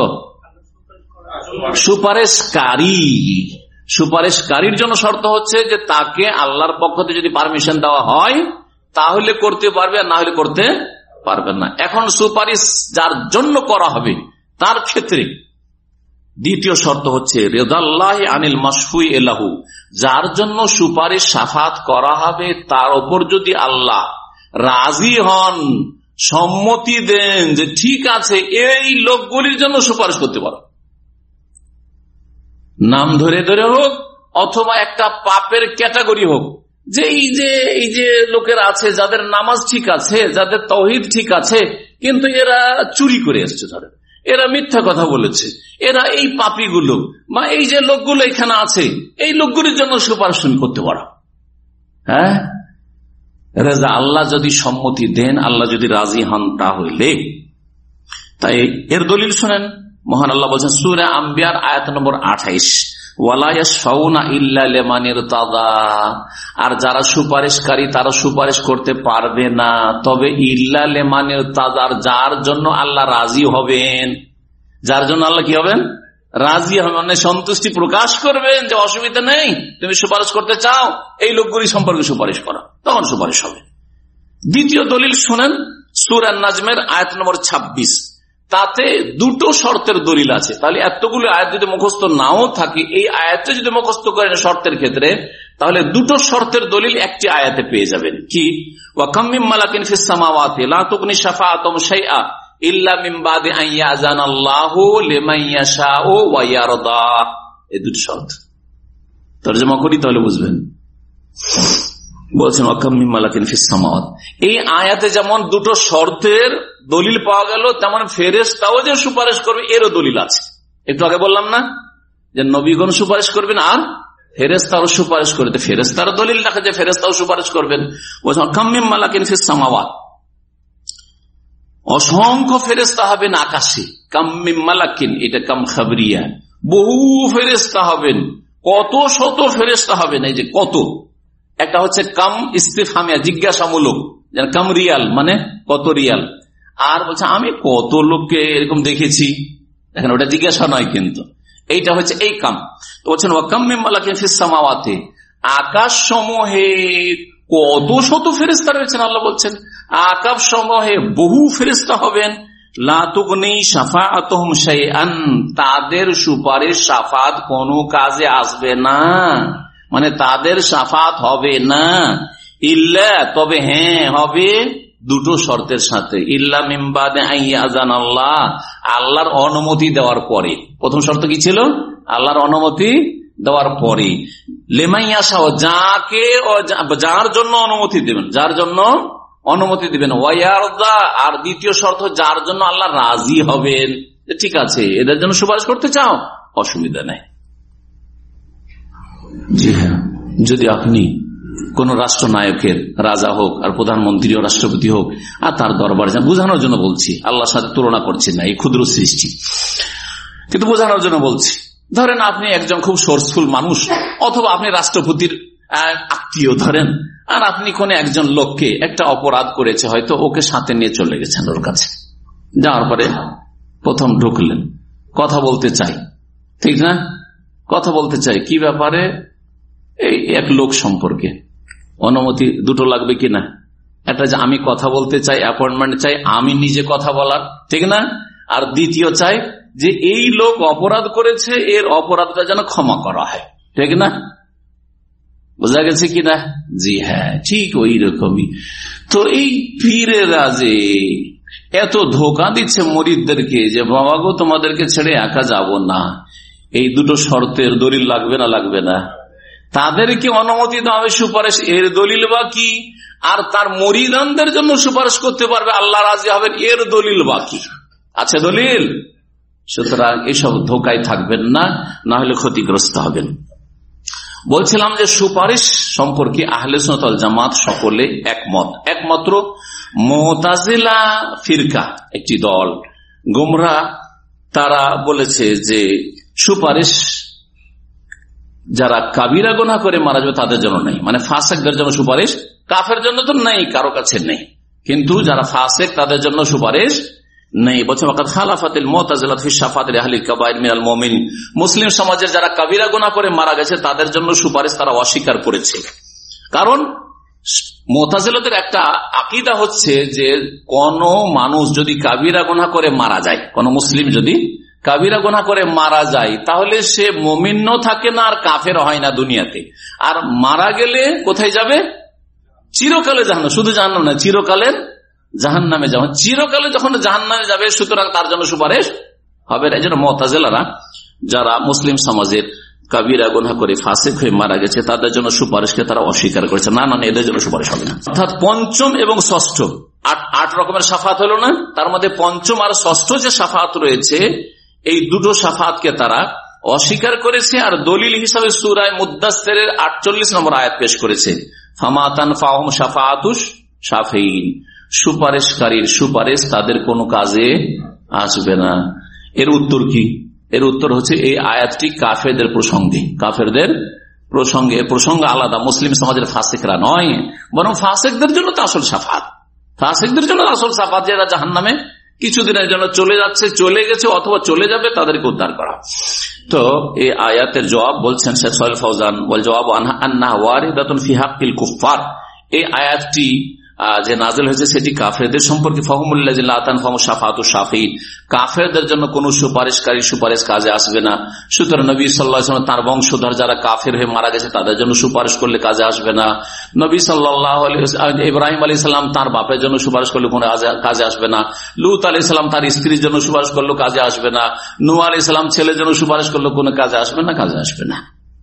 [SPEAKER 3] সুপারিশকারী, সুপারিশকারীর জন্য শর্ত হচ্ছে যে তাকে আল্লাহর পক্ষ থেকে যদি পারমিশন দেওয়া হয় তাহলে করতে পারবে, আর না হলে করতে পারবে না। এখন সুপারিশ যার জন্য করা হবে তার ক্ষেত্রে দ্বিতীয় শর্ত হচ্ছে রিদাল্লাহি আনিল মাশফুই লাহু, যার জন্য সুপারিশ সাফাত করা হবে তার উপর যদি আল্লাহ রাজি হন, সম্মতি দেন যে ঠিক আছে এই লোকগুলির জন্য সুপারিশ করতে পারো, নাম ধরে ধরে হোক অথবা একটা পাপের ক্যাটাগরি হোক, যে এই যে এই যে লোকেরা আছে যাদের নামাজ ঠিক আছে, যাদের তাওহীদ ঠিক আছে, কিন্তু এরা চুরি করে এসছে, ধরে এরা মিথ্যা কথা বলেছে, এরা এই পাপীগুলো বা এই যে লোকগুলো এখানে আছে এই লোকগুলির জন্য সুপারিশ করতে পারো। হ্যাঁ, রাজা আল্লাহ যদি সম্মতি দেন, আল্লাহ যদি রাজি হন, তাহলে তাই এর দলিল শোনেন। মহান আল্লাহ বলছেন সূরা আম্বিয়ার আয়াত নম্বর আঠাইশ, ওয়ালা ইয়াশফাউনা ইল্লা লিমান ইরতাদা, আর যারা সুপারিশকারী তারা সুপারিশ করতে পারবে না তবে ইল্লা লিমান ইরতাদা, যার জন্য আল্লাহ রাজি হবেন, যার জন্য আল্লাহ কি হবেন? রাজি হবেন, মানে সন্তুষ্টি প্রকাশ করবেন যে অসুবিধা নেই, তুমি সুপারিশ করতে চাও, এই লোকগুলি সম্পর্কে সুপারিশ করা, তখন সুপারিশ হবে। দ্বিতীয় দলিল শোনেন, সূরা নাজমের আয়াত নম্বর ছাব্বিশ, তাতে দুটো শর্তের দলিল আছে। তাহলে এতগুলো আয়াত যদি মুখস্থ নাও থাকে, এই আয়াতটা যদি মুখস্থ করেন শর্তের ক্ষেত্রে, তাহলে দুটো শর্তের দলিল একটি আয়াতে পেয়ে যাবেন। কি? ওয়া কাম মিন মালাকিন ফিস সামাওয়াতি লা তুগনি শাফাআতুহুম শাইআ ইল্লা মিন বাদি আন ইয়াযানাল্লাহু লিমান ইয়াশাউ ওয়া ইয়ারদা। এই দুটো শর্ত তরজমা করি তাহলে বুঝবেন। বলছেন ওয়া কাম মিন মালাকিন ফিস সামাওয়াত, এই আয়াতে যেমন দুটো শর্তের দলিল পাওয়া গেল, তেমন ফেরেশতাও যে সুপারিশ করবে এরও দলিল আছে। একটু আগে বললাম না যে নবীগণ সুপারিশ করবেন আর ফেরেশতাও সুপারিশ করবে, ফেরেশতার দলিল দেখা যায় ফেরেশতাও সুপারিশ করবেন। কাম মিন মালাকিন ফিস সামাওয়াত, অসংখ্য ফেরেশতা হবেন আকাশে। কাম মিন মালাকিন, এটা কাম খাবরিয়া, বহু ফেরেশতা হবেন, কত শত ফেরেশতা হবেন। এই যে কত, একটা হচ্ছে কাম ইস্তিফহামিয়া, জিজ্ঞাসামূলক, কাম রিয়াল মানে কত রিয়াল, আর বলছে আমি কত লোককে এরকম দেখেছি, এখন ওটা জিজ্ঞাসা নয়, কিন্তু এইটা হচ্ছে এই কাম। বলছেন ওয়াকাম মিন মালাকিন ফিস সামাওয়াতি, আকাশ সমূহে কত শত ফেরেশতা রয়েছেন। আল্লাহ বলছেন আকাশ সমূহে বহু ফেরেশতা হবেন। লা তুগনি শাফাআতুহুম শাইআন, তাদের সুপারিশ শাফাত কোনো কাজে আসবে না, মানে তাদের শাফাত হবে না। ইল্লা, তবে হ্যাঁ হবে দুটো শর্তের সাথে। ইল্লা মিন বাদে আইয়াযান আল্লাহ, আল্লাহর অনুমতি দেওয়ার পরে। প্রথম শর্ত কি ছিল? আল্লাহর অনুমতি দেওয়ার পরে। লেমাইয়াশা, যাকে যার জন্য অনুমতি দেবেন, যার জন্য অনুমতি দিবেন। ওয়ারদা, আর দ্বিতীয় শর্ত যার জন্য আল্লাহ রাজি হবেন। ঠিক আছে, এদের জন্য সুপারিশ করতে চাও, অসুবিধা নেই। জি হ্যাঁ, যদি আপনি কোন রাষ্ট্রনায়কের, রাজা হোক আর প্রধানমন্ত্রী ও রাষ্ট্রপতি হোক, আর তার দরবারে যান, বোঝানোর জন্য বলছি, আল্লাহর সাথে তুলনা করছি না, এই ক্ষুদ্র সৃষ্টি, কিন্তু বোঝানোর জন্য বলছি। ধরেন আপনি একজন খুব সোর্সফুল মানুষ, অথবা আপনি রাষ্ট্রপতির আত্মীয় ধরেন, আর আপনি কোন একজন লোককে একটা অপরাধ করেছে, হয়তো ওকে সাথে নিয়ে চলে গেছেন ওর কাছে। যাওয়ার পরে প্রথম ঢুকলেন, কথা বলতে চাই, ঠিক না? কথা বলতে চাই কি ব্যাপারে? এই এক লোক সম্পর্কে। অনুমতি দুটো লাগবে কিনা? একটা যে আমি কথা বলতে চাই, অ্যাপয়েন্টমেন্ট চাই, আমি নিজে কথা বলার, ঠিক না? আর দ্বিতীয় চাই যে এই লোক অপরাধ করেছে, এর অপরাধটা যেন ক্ষমা করা হয়, ঠিক না? বোঝা গেছে কিনা? জি হ্যাঁ, ঠিক ওই রকমই। তো এই পীরেরা যে এত ধোঁকা দিচ্ছে মরিদদেরকে, যে বাবা গো তোমাদেরকে ছেড়ে একা যাব না, এই দুটো শর্তের দলিল লাগবে না? লাগবে না? তাদেরকে অনুমতি দেওয়া হবে, সুপারিশ, এর দলিল বা কি? আর তার মরিদানদের জন্য সুপারিশ করতে পারবে, আল্লাহ রাজি হবেন, এর দলিল বা কি? আছে দলিল? সুতরাং এসব ধোঁকায় থাকবেন না, না হলে ক্ষতিগ্রস্ত হবেন। বলছিলাম যে সুপারিশ সম্পর্কে আহলে সুন্নাত ওয়াল জামাত সকলে একমত। একমাত্র মুতাজিলা ফিরকা, একটি দল গোমরাহ, তারা বলেছে যে সুপারিশ যারা কাবিরা গুনাহ করে মারা যাবে তাদের জন্য নেই, মানে ফাসেকদের জন্য সুপারিশ, কাফের জন্য তো নেই, কারো কাছে নেই, কিন্তু যারা ফাসেক তাদের জন্য সুপারিশ নেই। বলছে মুসলিম সমাজের যারা কাবিরা গুনাহ করে মারা গেছে তাদের জন্য সুপারিশ তারা অস্বীকার করেছে। কারণ মুতাজিলাদের একটা আকীদা হচ্ছে যে কোন মানুষ যদি কাবিরা গুনাহ করে মারা যায়, কোন মুসলিম যদি কাবিরা গুনাহ করে মারা যায়, তাহলে সে মুমিনও থাকে না আর কাফের হয় না দুনিয়াতে, আর মারা গেলে কোথায় যাবে? চিরকালে জাহান্নাম। শুধু জাহান্নাম না, চিরকালের জাহান্নামে যাবে। চিরকালে যখন জাহান্নামে যাবে, সুতরাং তার জন্য সুপারিশ হবে না। এই জন্য মুতাজিলারা যারা মুসলিম সমাজের কাবিরা গুনাহ করে ফাসিক হয়ে মারা গেছে তাদের জন্য সুপারিশকে তারা অস্বীকার করেছে। না না, এদের জন্য সুপারিশ হবে না। অর্থাৎ পঞ্চম এবং ষষ্ঠ, আট আট রকমের শাফাত হলো না, তার মধ্যে পঞ্চম আর ষষ্ঠ যে শাফাত রয়েছে, এই দুটো শাফাতকে তারা অস্বীকার করেছে। আর দলিল হিসাবে সূরা মুদ্দাসসিরের আটচল্লিশ নম্বর আয়াত পেশ করেছে, ফামা তানফাহুম শাফাআতুশ শাফিঈন, সুপারিশকারীর সুপারিশ তাদের কোনো কাজে আসবে না। এর উত্তর কি? এর উত্তর হচ্ছে এই আয়াতটি কাফেরদের প্রসঙ্গে, কাফেরদের প্রসঙ্গে, প্রসঙ্গ আলাদা, মুসলিম সমাজের ফাসিকরা নয়, বরং ফাসিকদের জন্য তো আসল শাফাত, ফাসিকদের জন্য আসল শাফাত, যারা জাহান্নামে কিছুদিনের জন্য চলে যাচ্ছে, চলে গেছে অথবা চলে যাবে, তাদেরকে উদ্ধার করা। তো এই আয়াতের জবাব বলছেন শেখ সালেহ ফাওজান, ওয়াল জবাবু আন্নাহা ওয়ারিদাতুন ফি হাক্কিল কুফফার, এই আয়াতটি যে নাযিল হয়েছে সেটি কাফেরদের সম্পর্কে। ফাহুমুল্লাযিনা লা তানফাহু শাফাআতুশ শাফিঈন, কাফেরদের জন্য কোন সুপারিশকারী সুপারিশ কাজে আসবে না। সুতরাং নবী সাল্লাল্লাহু আলাইহি ওয়াসাল্লাম তার বংশধর যারা কাফের হয়ে মারা গেছে তাদের জন্য সুপারিশ করলে কাজে আসবে না। নবী সাল্লাল্লাহু আলাইহি ওয়াসাল্লাম ইব্রাহিম আলাইহিস সালাম তার বাপের জন্য সুপারিশ করলে কোনো কাজে আসবে না। লূত আলাইহিস সালাম তার স্ত্রীর জন্য সুপারিশ করলে কাজে আসবে না। নূহ আলাইহিস সালাম ছেলের জন্য সুপারিশ করলে কোনো কাজে আসবে না, কাজে আসবে না।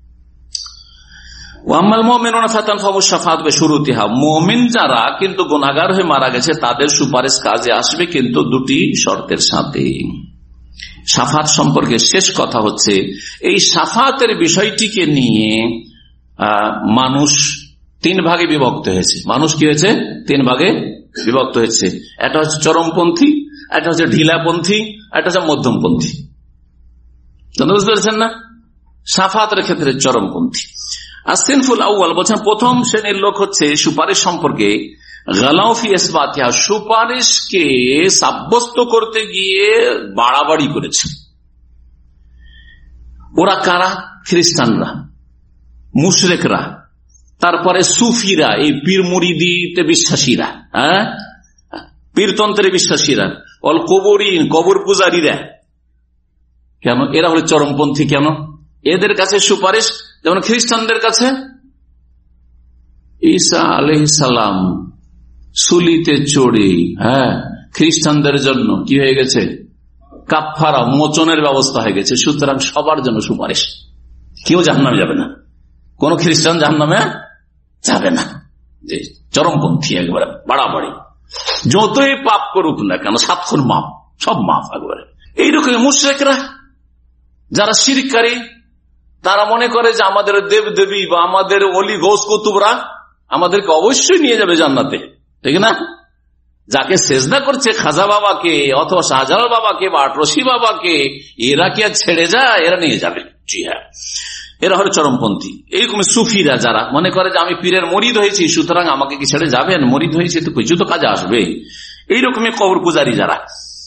[SPEAKER 3] মুমিন যারা কিন্তু গুনাহগার হয়ে মারা গেছে তাদের সুপারিশ কাজে আসবে, কিন্তু দুটি শর্তের সাথে। শাফাত সম্পর্কে শেষ কথা হচ্ছে, এই শাফাতের বিষয়টিকে নিয়ে মানুষ তিন ভাগে বিভক্ত হয়েছে। মানুষ কি হয়েছে? তিন ভাগে বিভক্ত হয়েছে। একটা হচ্ছে চরমপন্থী, একটা হচ্ছে ঢিলাপন্থী, একটা হচ্ছে মধ্যমপন্থী। বুঝতে পেরেছেন না? শাফাতের ক্ষেত্রে চরমপন্থী। আসিনফুল আউয়াল বলছেন প্রথম শ্রেণীর লোক হচ্ছে সুপারিশ সম্পর্কে গালাউ ফি ইসবাতিহা, সুপারিশকে সাব্যস্ত করতে গিয়ে বাড়াবাড়ি করেছে, ওরা কারা? খ্রিস্টানরা, মুশরিকরা, তারপরে সুফিরা, এই পীর মুরিদিতে বিশ্বাসীরা, হ্যাঁ, পীরতন্ত্রে বিশ্বাসীরা, অল কবরিন, কবর পূজারীরা। কেন? এরা হলো চরমপন্থী। কেন? এদের কাছে সুপারিশ, যেমন খ্রিস্টানদের কাছে ঈসা আলাইহিস সালাম সুলিতে চড়ে, হ্যাঁ, খ্রিস্টানদের জন্য কি হয়ে গেছে? কাফারা, মোচনের ব্যবস্থা হয়ে গেছে। সুতরাং সবার জন্য সুপারিশ, কেউ জাহান্নামে যাবে না, কোন খ্রিস্টান জাহান্নামে যাবে না। যে চরমপন্থী একবারে বাড়াবাড়ি, যতই পাপ করুক না কেন সাতক্ষণ মাপ, সব মাফ একবারে। এইরকম মুশরিকরা যারা শিরকারী, তারা মনে করে যে আমাদের দেব দেবী বা আমাদের অলি গৌস কুতুবরা আমাদেরকে অবশ্যই নিয়ে যাবে জান্নাতে, ঠিক না? যাকে সেজদা করছে খাজা বাবাকে অথবা শাহজালাল বাবাকে বা আটরশি বাবাকে, এরা কি আর ছেড়ে যায়? এরা নিয়ে যাবে। জি হ্যাঁ, এরা হলো চরমপন্থী। এইরকম সুফিরা যারা মনে করে যে আমি পীরের মরিদ হয়েছি, সুতরাং আমাকে কি ছেড়ে যাবেন? মরিদ হয়েছে তো কিছু তো কাজে আসবে। এইরকমই কবর পূজারী যারা,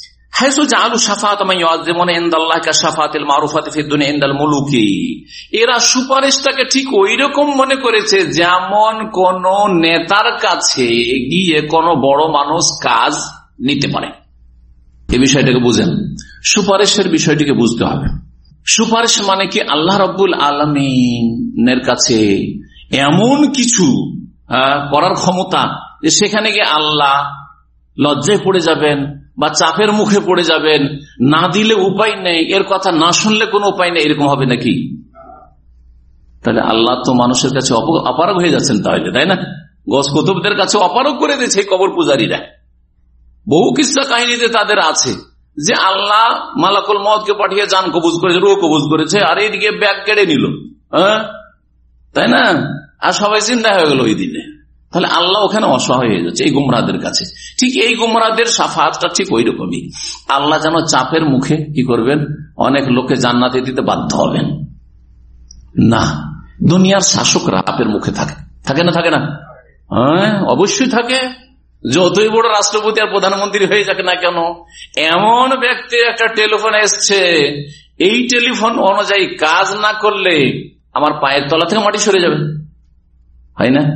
[SPEAKER 3] এরা সুপারিশটাকে ঠিক ওই রকম মনে করেছে যেমন কোন নেতার কাছে গিয়ে কোন বড় মানুষ কাজ নিতে পারে। এই বিষয়টাকে বুঝেন, সুপারিশের বিষয়টিকে বুঝতে হবে। সুপারিশ মানে কি? আল্লাহ রাব্বুল আলামিনের কাছে এমন কিছু করার ক্ষমতা যে সেখানে গিয়ে আল্লাহ লজ্জায় পড়ে যাবেন বা চাপের মুখে পড়ে যাবেন, না দিলে উপায় নেই, এর কথা না শুনলে কোনো উপায় নেই, এরকম হবে নাকি? তাহলে আল্লাহ তো মানুষের কাছে অপারগ হয়ে যাচ্ছেন তাহলে, তাই না? গস কুতুবদের কাছে অপারগ করে দিয়েছে কবর পূজারীরা। বহু কিসসা কাহিনীতে তাদের আছে যে আল্লাহ মালাকুল মউতকে পাঠিয়ে জান কবুজ করেছে, রূহ কবুজ করেছে, আর এইদিকে ব্যাগ কেড়ে নিল, হ্যাঁ, তাই না? আর সবাই জিন্দা হয়ে গেল ওই দিনে। তাহলে আল্লাহ ওখানে অসহায় হয়ে যাচ্ছে এই গুমরাহদের কাছে। ঠিক এই গুমরাহদের শাফাআতটা ঠিক ওই রকমই। আল্লাহ যেন চাপের মুখে কি করবেন? অনেক লোককে জান্নাতে দিতে বাধ্য হবেন না। দুনিয়ার শাসকরা চাপের মুখে থাকে, থাকে না? থাকে না? হ্যাঁ, অবশ্যই থাকে। যতই বড় রাষ্ট্রপতি আর প্রধানমন্ত্রী হয়ে যাক না কেন, এমন ব্যক্তির একটা টেলিফোন এসছে, এই টেলিফোন অনুযায়ী কাজ না করলে আমার পায়ের তলা থেকে মাটি সরে যাবে, হয় না?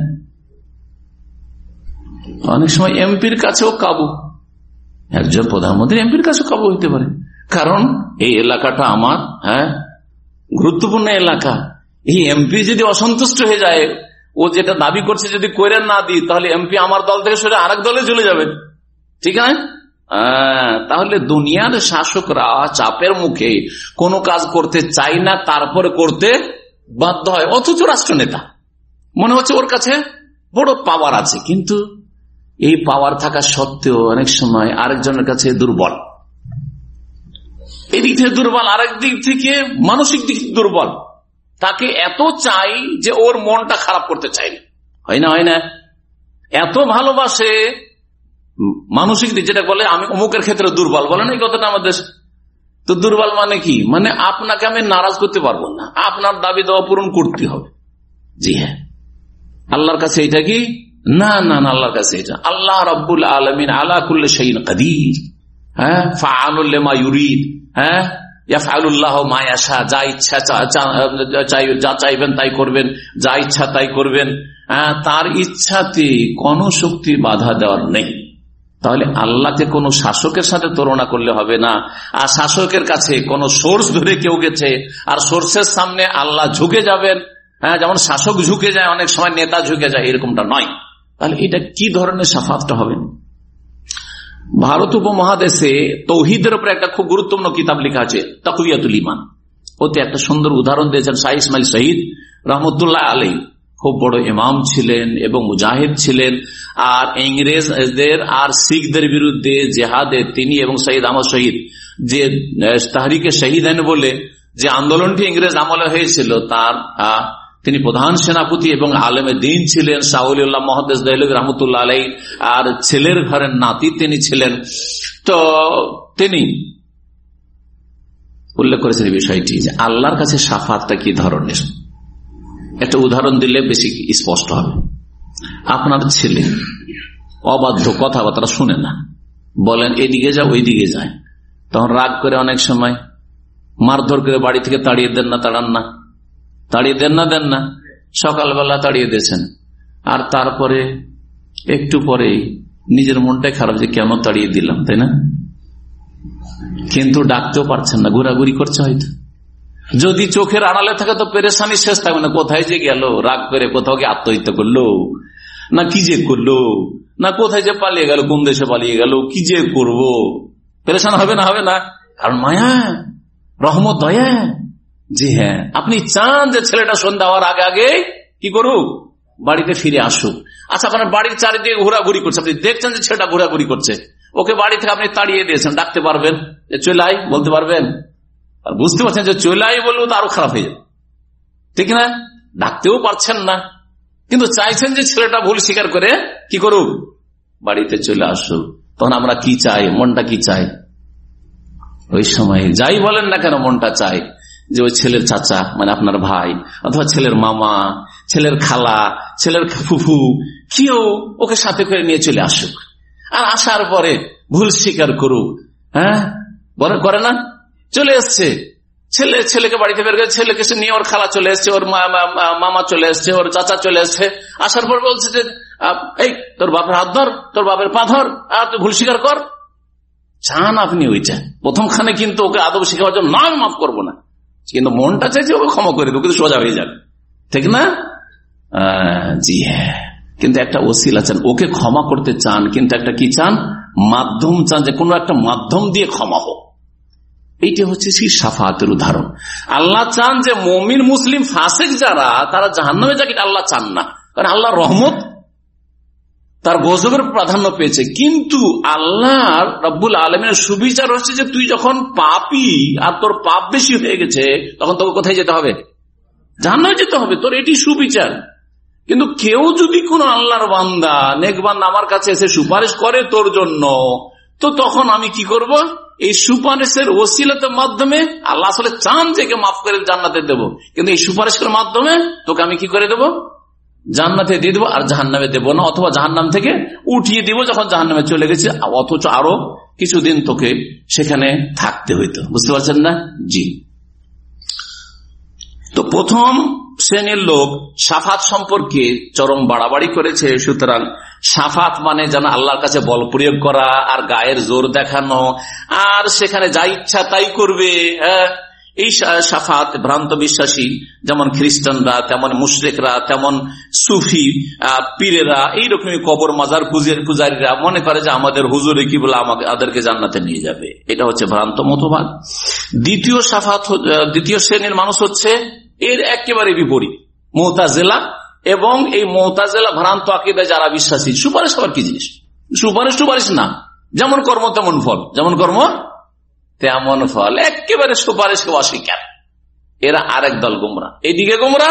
[SPEAKER 3] অনেক সময় এমপির কাছেও কাবু, একজন প্রধানমন্ত্রী এমপির কাছেও কাবু হইতে পারে, কারণ এই এলাকাটা আমার, হ্যাঁ, গুরুত্বপূর্ণ এলাকা। এই এমপি যদি অসন্তুষ্ট হয়ে যায়, ও যেটা দাবি করছে যদি করে না দিই, তাহলে এমপি আমার দল থেকে সরে আরেক দলে চলে যাবে, ঠিক আছে? তাহলে দুনিয়ার শাসকরা চাপের মুখে কোনো কাজ করতে চায় না, তারপরে করতে বাধ্য হয়। অথচ রাষ্ট্রনেতা মনে হচ্ছে ওর কাছে বড় পাওয়ার আছে, কিন্তু এই পাওয়ার থাকা সত্ত্বেও অনেক সময় আরেকজনের কাছে দুর্বল। এদিক থেকে দুর্বল, আরেক দিক থেকে মানসিক দিক থেকে দুর্বল। তাকে এত চাই যে ওর মনটা খারাপ করতে চাই না, হয় না? হয় না? এত ভালোবাসে মানসিক দিক, যেটা বলে আমি অমুকের ক্ষেত্রে দুর্বল, বলে না এই কথাটা আমাদের। তো দুর্বল মানে কি? মানে আপনাকে আমি নারাজ করতে পারবো না, আপনার দাবি দেওয়া পূরণ করতে হবে। জি হ্যাঁ, আল্লাহর কাছে এটা কি? না না না, আল্লাহর কাছে এটা। আল্লাহ রাব্বুল আলামিন আলা কুল্লি শাইইন কাদির, হ্যাঁ, ফাআলুল লিমা ইউরিদ, হ্যাঁ, ইয়াফআলুল্লাহু মা ইয়াশা, যা ইচ্ছা যা চাইবেন তাই করবেন, যা ইচ্ছা তাই করবেন, হ্যাঁ, তার ইচ্ছাতে কোন শক্তি বাধা দেওয়ার নেই। তাহলে আল্লাহকে কোন শাসকের সাথে তুলনা করলে হবে না। আর শাসকের কাছে কোন সোর্স ধরে কেউ গেছে আর সোর্সের সামনে আল্লাহ ঝুঁকে যাবেন, হ্যাঁ, যেমন শাসক ঝুঁকে যায়, অনেক সময় নেতা ঝুঁকে যায়, এরকমটা নয়। তাহলে এটা কি ধরনের শাফাআতটা হবে? ভারত উপমহাদেশে তৌহিদের উপরে একটা খুব গুরুত্বপূর্ণ কিতাব লেখা আছে, তাকওয়াতুল ঈমান। ওতে একটা সুন্দর উদাহরণ দিয়েছেন শাহ ইসমাইল শহীদ রহমতুল্লাহ আলাইহি। খুব বড় ইমাম ছিলেন এবং মুজাহিদ ছিলেন, আর ইংরেজদের আর শিখদের বিরুদ্ধে জেহাদে তিনি এবং শহীদ আহমদ শহীদ, যে তাহরিকে শহীদান বলে যে আন্দোলনটি ইংরেজ আমলে হয়েছিল, তার তিনি প্রধান সেনাপতি এবং আলেমে দিন ছিলেন। শাহ ওলিউল্লাহ মুহাদ্দিস দেহলভী রহমতুল্লাহ আলাইহি আর ছেলের ঘরের নাতি তিনি ছিলেন। তো তিনি উল্লেখ করেছেন এই বিষয়টি যে আল্লাহর কাছে শাফাআতটা কি ধরনের। একটা উদাহরণ দিলে বেশি স্পষ্ট হবে। আপনার ছেলে অবাধ্য, কথাবার্তা শুনে না, বলেন এদিকে যা ওই দিকে যায়, তখন রাগ করে অনেক সময় মারধর করে বাড়ি থেকে তাড়িয়ে দেন না, তাড়ান না? তাড়িয়ে দেন না, দেন না? সকালবেলা তাড়িয়ে দিয়েছেন, আর তারপরে একটু পরেই নিজের মনটাই খারাপ যে কেন তাড়িয়ে দিলাম, তাই না? কিন্তু ডাকতেও পারছেন না, ঘোরাঘুরি করছে হয়তো। যদি চোখের আড়ালে থাকে তো পেরেশানি শেষ থাকবে না, কোথায় যে গেল, রাগ করে কোথাও গিয়ে আত্মহত্যা করলো, না কি যে করলো, না কোথায় যে পালিয়ে গেল, কোন দেশে পালিয়ে গেল, কি যে করবো, পেরেশান হবে না? হবে না? কারণ মায়া, রহমত, দয়া। জি হ্যাঁ, আপনি চান যে ছেলেটা সন্ধ্যা হওয়ার আগে আগে কি করুক, বাড়িতে ফিরে আসুক। আচ্ছা, আপনার বাড়ির চারিদিকে ঘোরাঘুরি করছে, আপনি দেখছেন যে ছেলেটা ঘোরাঘুরি করছে, ওকে বাড়ি থেকে আপনি তাড়িয়ে দিয়েছেন, ডাকতে পারবেন যে চলে আয়, বলতে পারবেন? আর বুঝতে পারছেন যে চলে আয় বললেও তো আরো খারাপ হয়ে যাবে, ঠিক না? ডাকতেও পারছেন না, কিন্তু চাইছেন যে ছেলেটা ভুল স্বীকার করে কি করুক, বাড়িতে চলে আসুক। তখন আমরা কি চাই, মনটা কি চাই? ওই সময় যাই বলেন না কেন, মনটা চাই যে ওই ছেলের চাচা মানে আপনার ভাই, অথবা ছেলের মামা, ছেলের খালা, ছেলের ফুফু, কেউ ওকে সাথে করে নিয়ে চলে আসুক, আর আসার পরে ভুল স্বীকার করুক। হ্যাঁ, বলে করে না? চলে এসছে ছেলে, ছেলেকে বাড়িতে বের করে ছেলেকে নিয়ে ওর খালা চলে এসছে, ওর মামা চলে এসছে, ওর চাচা চলে এসছে। আসার পর বলছে যে এই তোর বাপের হাত ধর, তোর বাপের পা ধর, আর তুই ভুল স্বীকার কর। চান আপনি ওইটা প্রথমখানে, কিন্তু ওকে আদব শিখাবার জন্য না, আমি মাফ করবো না, কিন্তু মনটা চাইছে ওকে ক্ষমা করে দেবো, কিন্তু সোজা হয়ে যাবে, ঠিক না? জি হ্যাঁ, কিন্তু একটা ওসিলা চান, ওকে ক্ষমা করতে চান, কিন্তু একটা কি চান, মাধ্যম চান, যে কোনো একটা মাধ্যম দিয়ে ক্ষমা হোক। এইটা হচ্ছে সেই শাফাতের উদাহরণ। আল্লাহ চান যে মুমিন মুসলিম ফাসিক যারা, তারা জাহান্নামে যাক, আল্লাহ চান না, কারণ আল্লাহ রহমত তার গজবের প্রাধান্য পেয়েছে। কিন্তু আল্লাহ রব্বুল আলামিনের সুবিচার হচ্ছে যে তুই যখন পাপী আর তোর পাপ বেশি হয়ে গেছে, তখন তোকে কোথায় যেতে হবে? জাহান্নামে যেতে হবে, তোর এটি সুবিচার। কিন্তু কেউ যদি কোন আল্লাহর বান্দা, নেক বান্দা আমার কাছে এসে সুপারিশ করে তোর জন্য, তো তখন আমি কি করব? এই সুপারিশের ওসিলাতের মাধ্যমে আল্লাহ আসলে চান যে কে মাফ করে জান্নাতে দেব, কিন্তু এই সুপারিশের মাধ্যমে তোকে আমি কি করে দেব? জান্নাতে দিয়ে দেবো, আর জাহান্নামে দেবো না, অথবা জাহান্নাম থেকে উঠিয়ে দিব যখন জাহান্নামে চলে গেছে, অথচ আরো কিছুদিন তোকে সেখানে থাকতে হইতো। বুঝতে পারছেন না? জি। তো প্রথম শ্রেণীর লোক শাফাত সম্পর্কে চরম বাড়াবাড়ি করেছে। সুতরাং শাফাত মানে যেন আল্লাহর কাছে বল প্রয়োগ করা আর গায়ের জোর দেখানো, আর সেখানে যা ইচ্ছা তাই করবে। হ্যাঁ, এই শাফাত ভ্রান্ত বিশ্বাসী, যেমন খ্রিস্টানরা, তেমন মুশরিকরা, তেমন সুফি পীরেরা, এইরকমই কবর মাজার পূজারীরা মনে করে যে আমাদের হুজুরে কি বলে আমাদেরকে জান্নাতে নিয়ে যাবে। এটা হচ্ছে ভ্রান্ত মতবাদ। দ্বিতীয় শাফাত, দ্বিতীয় শ্রেণীর মানুষ হচ্ছে এর একেবারে বিপরীত, মুতাজিলা। এবং এই মুতাজিলা ভ্রান্ত আকীদায় যারা বিশ্বাসী, সুপারিশ আবার কি জিনিস? সুপারিশ সুপারিশ না, যেমন কর্ম তেমন ফল, যেমন কর্ম তেমন ফল, একেবারে সুপারিশকে অস্বীকার। এরা আরেক দল গোমরা। এইদিকে গোমরা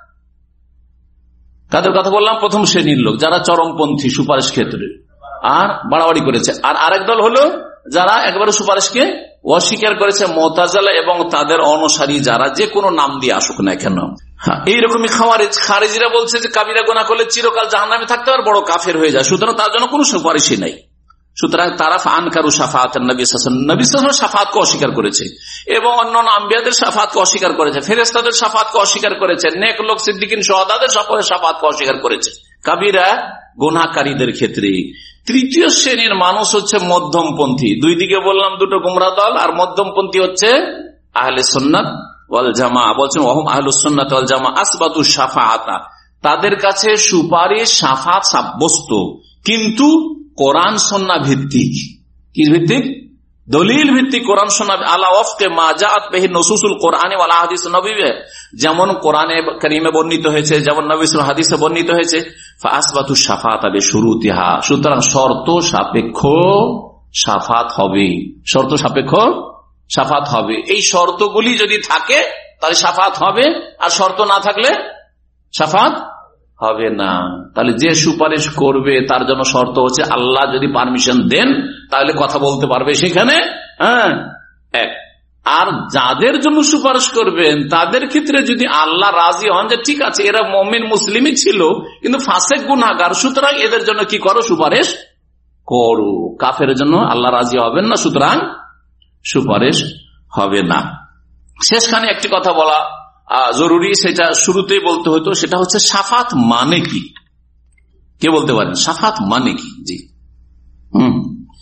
[SPEAKER 3] কাদের কথা বললাম? প্রথম শ্রেণীর লোক যারা চরমপন্থী সুপারিশ ক্ষেত্রে আর বাড়াবাড়ি করেছে। আর আরেক দল হলো যারা একবারে সুপারিশকে অস্বীকার করেছে, মুতাজিলা এবং তাদের অনুসারী যারা, যে কোনো নাম দিয়ে আসুক না কেন। এইরকমই খাওয়ারিজ, খারিজিরা বলছে যে কাবিরা গুনাহ করলে চিরকাল জাহান্নামে থাকতে আর বড় কাফের হয়ে যায়, সুতরাং তার জন্য কোনো সুপারিশই নাই। সুতরাং তারা আনকারু শাফাআত নবী সাল্লাল্লাহু আলাইহি ওয়াসাল্লাম, নবী সাল্লাল্লাহু আলাইহি ওয়াসাল্লাম শাফাআতকে অস্বীকার করেছে, এবং অন্যান্য আম্বিয়াদের শাফাআতকে অস্বীকার করেছে, ফেরেশতাদের শাফাআতকে অস্বীকার করেছে, নেক লোক সিদ্দিকিন শুহাদাদের শাফাআতকে অস্বীকার করেছে কাবিরা গুনাহকারীদের ক্ষেত্রে। তৃতীয় শ্রেণীর মানুষ হচ্ছে মধ্যমপন্থী। দুই দিকে বললাম দুটো গুমরাহ দল, আর মধ্যমপন্থী হচ্ছে আহলে সুন্নাত ওয়াল জামাআহ। বলছেন ওয়াহুম আহলুস সুন্নাত ওয়াল জামাআহ আসবাতু শাফাআতা, তাদের কাছে সুপারিশ শাফাআত সাব্যস্ত, কিন্তু কোরআন সুন্নাহ ভিত্তিক। কি ভিত্তিক? দলিল ভিত্তিক কোরআন সুন্নাহ, আলা ওয়াফকে মা জাআত বিহি নুসুসুল কোরআনি ওয়াল আহাদিস নবওয়্যিয়া, যেমন কোরআনে কারীমে বর্ণিত হয়েছে, যেমন নবী সাল্লাল্লাহু আলাইহি হাদিসে বর্ণিত হয়েছে। ফাআসবাতু শাফাআতা বিশুরুতিহা, সুতরাং শর্ত সাপেক্ষ শাফাত হবে, শর্ত সাপেক্ষ শাফাত হবে। এই শর্তগুলি যদি থাকে তাহলে শাফাত হবে, আর শর্ত না থাকলে শাফাত হবে না। তাহলে যে সুপারিশ করবে তার জন্য শর্ত হচ্ছে আল্লাহ যদি পারমিশন দেন তাহলে কথা বলতে পারবে সেখানে। হ্যাঁ, এক। আর যাদের জন্য সুপারিশ করবেন তাদের ক্ষেত্রে যদি আল্লাহ রাজি হন যে ঠিক আছে এরা মুমিন মুসলিমই ছিল কিন্তু ফাসেক গুনাহগার, সুতরাং এদের জন্য কি করো? সুপারিশ করো। কাফের জন্য আল্লাহ রাজি হবেন না, সুতরাং সুপারিশ হবে না। শেষখানে একটি কথা বলা জরুরি, সেটা শুরুতেই বলতে হতো, সেটা হচ্ছে শাফাত মানে কি? কে বলতে পারেন শাফাত মানে কি? জি, হম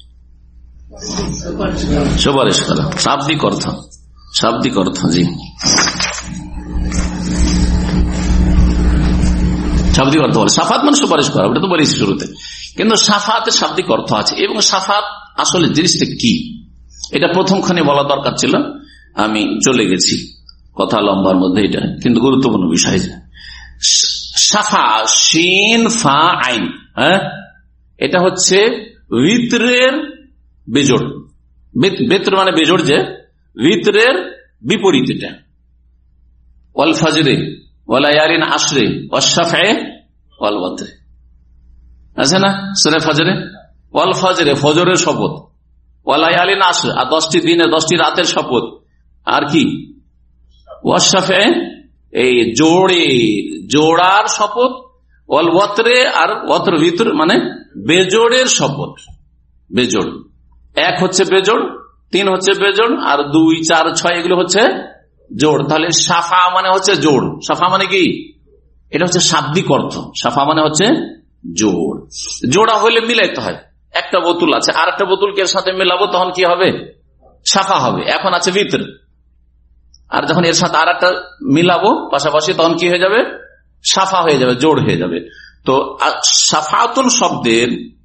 [SPEAKER 3] সুপারিশ করা, শাব্দিক অর্থ, শাব্দিক অর্থ। জি, শাব্দিক অর্থ বলে শাফাত মানে সুপারিশ করা, ওটা তো বলেছি শুরুতে। কিন্তু শাফাতের শাব্দিক অর্থ আছে, এবং শাফাত আসলে জিনিসটা কি এটা প্রথমখানে বলা দরকার ছিল, আমি চলে গেছি কথা লম্বার মধ্যে, এটা কিন্তু গুরুত্বপূর্ণ বিষয়। শাফা শিন ফা আইন, হ্যাঁ, এটা হচ্ছে ভিতরের বেজোড়, বেতর মানে বেজোড়, যে ভিতরের বিপরীত এটা। ওয়াল ফাজরে ওয়াল লায়ালিন আশরে ওয়াশ শাফএ ওয়াল ওয়াতর আছে না সূরা ফাজরে? ওয়াল ফাজরে, ফজরের শপথ, ওয়াল লায়ালিন আশর, আর দশটি দিনের দশটি রাতের শপথ, আর কি ওয়াশ শাফএ, এই জোড়ে জোড়ার শপথ, ওয়াল ওয়াতরে, আর ওয়াতর ভিতর মানে বেজোড়ের শপথ। বেজোড় এক হচ্ছে বেজোড়, তিন হচ্ছে বেজোড়, আর দুই চার ছয় এগুলো হচ্ছে জোড়। তাহলে সাফা মানে হচ্ছে জোড়। সাফা মানে কি? এটা হচ্ছে শাব্দিক অর্থ। সাফা মানে হচ্ছে জোড়। জোড়া হইলে মিলাইতে হয়। একটা বোতল আছে, আর একটা বোতলকে এর সাথে মিলাবো, তখন কি হবে? সাফা হবে। এখন আছে ভিতর, আর যখন এর সাথে আর একটা মিলাবো পাশাপাশি, তখন কি হয়ে যাবে? সাফা হয়ে যাবে, জোড় হয়ে যাবে। তো সাফাতুল শব্দের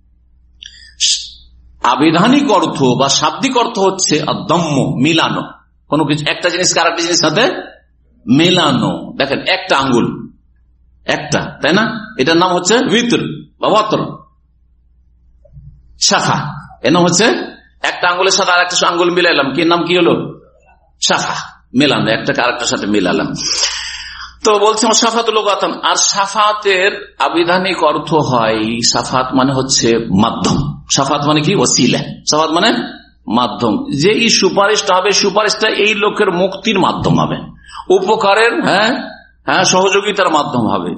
[SPEAKER 3] আবিধানিক অর্থ বা শাব্দিক অর্থ হচ্ছে দম্ম, মিলানো। কোন কিছু একটা জিনিসকে আর একটা জিনিসের সাথে মেলানো। দেখেন একটা আঙ্গুল, একটা, তাই না? এটার নাম হচ্ছে ভিতর বা ওয়াতর। শাখা এর নাম হচ্ছে একটা আঙ্গুলের সাথে আর একটা আঙ্গুল মিলাইলাম, কি নাম কি হলো? শাখা, মেলানো, একটাকে আর একটার সাথে মিলালাম। তো বলছে সাফাত লোগাতান। আর সাফাতের আবিধানিক অর্থ হয়, সাফাত মানে হচ্ছে মাধ্যম। সাফাত মানে কি? ওসিলা। সাফাত মানে মাধ্যম। যে এই সুপারিশটা হবে, সুপারিশটা এই লোকের মুক্তির মাধ্যম হবে, উপকারের, হ্যাঁ হ্যাঁ সহযোগিতার মাধ্যম হবে।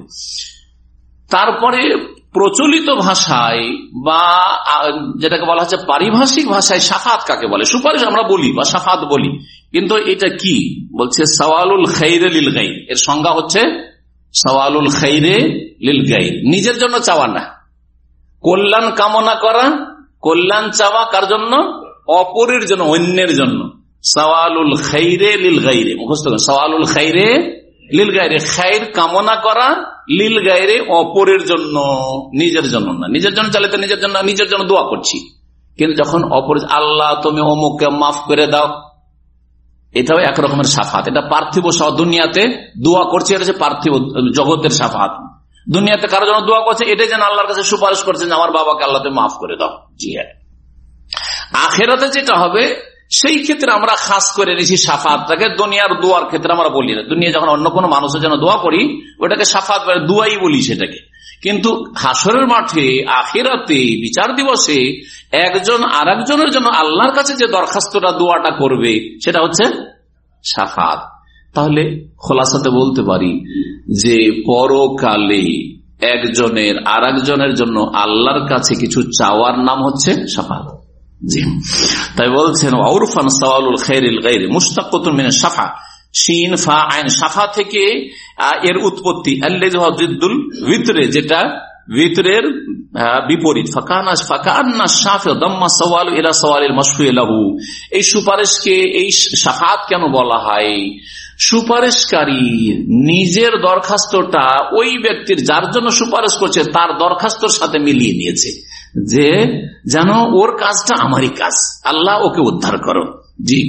[SPEAKER 3] তারপরে প্রচলিত ভাষায় বা যেটাকে বলা হচ্ছে পারিভাষিক ভাষায় সাফাত কাকে বলে? সুপারিশ আমরা বলি বা সাফাত বলি, কিন্তু এটা কি বলছে? সওয়ালুল খাইরে লিল গাইর। এর সংজ্ঞা হচ্ছে সওয়ালুল খাইরে লিল গাইর, নিজের জন্য চাওয়া না, কল্যাণ কামনা করা, কল্যাণ চাওয়া কার জন্য? অপরের জন্য, অন্যের জন্য। সওয়ালুল খাইরে লিল গাইরে, মুখস্থ করেন। সওয়ালুল খাইরে লিল গাইরে, খাইর কামনা করা, লিল গাইরে অপরের জন্য, নিজের জন্য না। নিজের জন্য চাইলে তো নিজের জন্য, নিজের জন্য দোয়া করছি, কিন্তু যখন অপর, আল্লাহ তুমি অমুককে মাফ করে দাও, এটাও এক রকমের সাফাত। এটা পার্থিব দুনিয়াতে দোয়া করছে, এটা হচ্ছে পার্থিব জগতের সাফাত। দুনিয়াতে কারো জন্য দোয়া করছে, এটাই যেন আল্লাহর কাছে সুপারিশ করছে যে আমার বাবাকে আল্লাহ তুমি মাফ করে দাও। জি হ্যাঁ। আখেরাতে যেটা হবে, সেই ক্ষেত্রে আমরা খাস করে নিয়েছি সাফাতটাকে। দুনিয়ার দোয়ার ক্ষেত্রে আমরা বলি না। দুনিয়া যখন অন্য কোনো মানুষের জন্য দোয়া করি, ওটাকে সাফাত দোয়াই বলি সেটাকে। কিন্তু হাসরের মাঠে, আখিরাতে, বিচার দিবসে একজন আর একজনের জন্য আল্লাহর কাছে যে দরখাস্তটা, দোয়াটা করবে, সেটা হচ্ছে সাফাত। তাহলে খোলাসাতে বলতে পারি যে পরকালে একজনের আর একজনের জন্য আল্লাহর কাছে কিছু চাওয়ার নাম হচ্ছে সাফাত। জি, তাই বলছেন ওরফান সওয়ালুল খাইরিল গায়রি মুশতাক্কাতুন মিনাশ শাফা, শিন ফা আইন। শাফা থেকে এর উৎপত্তি, আল্লাযী হুয়া জিদ্দুল ভিতরে, যেটা ভিতরের বিপরীত। ফাকানা ফাকান্না শাফি দাম্মা সওয়াল ইলা সওয়ালিল মাশফু লাহু। এই সুপারিশকে, এই শাফাত কেন বলা হয়? সুপারিশকারী নিজের দরখাস্তটা ওই ব্যক্তির যার জন্য সুপারিশ করছে তার দরখাস্তর সাথে মিলিয়ে নিয়েছে, যে যেন ওর কাজটা আমারই কাজ, আল্লাহ ওকে উদ্ধার করো। জি,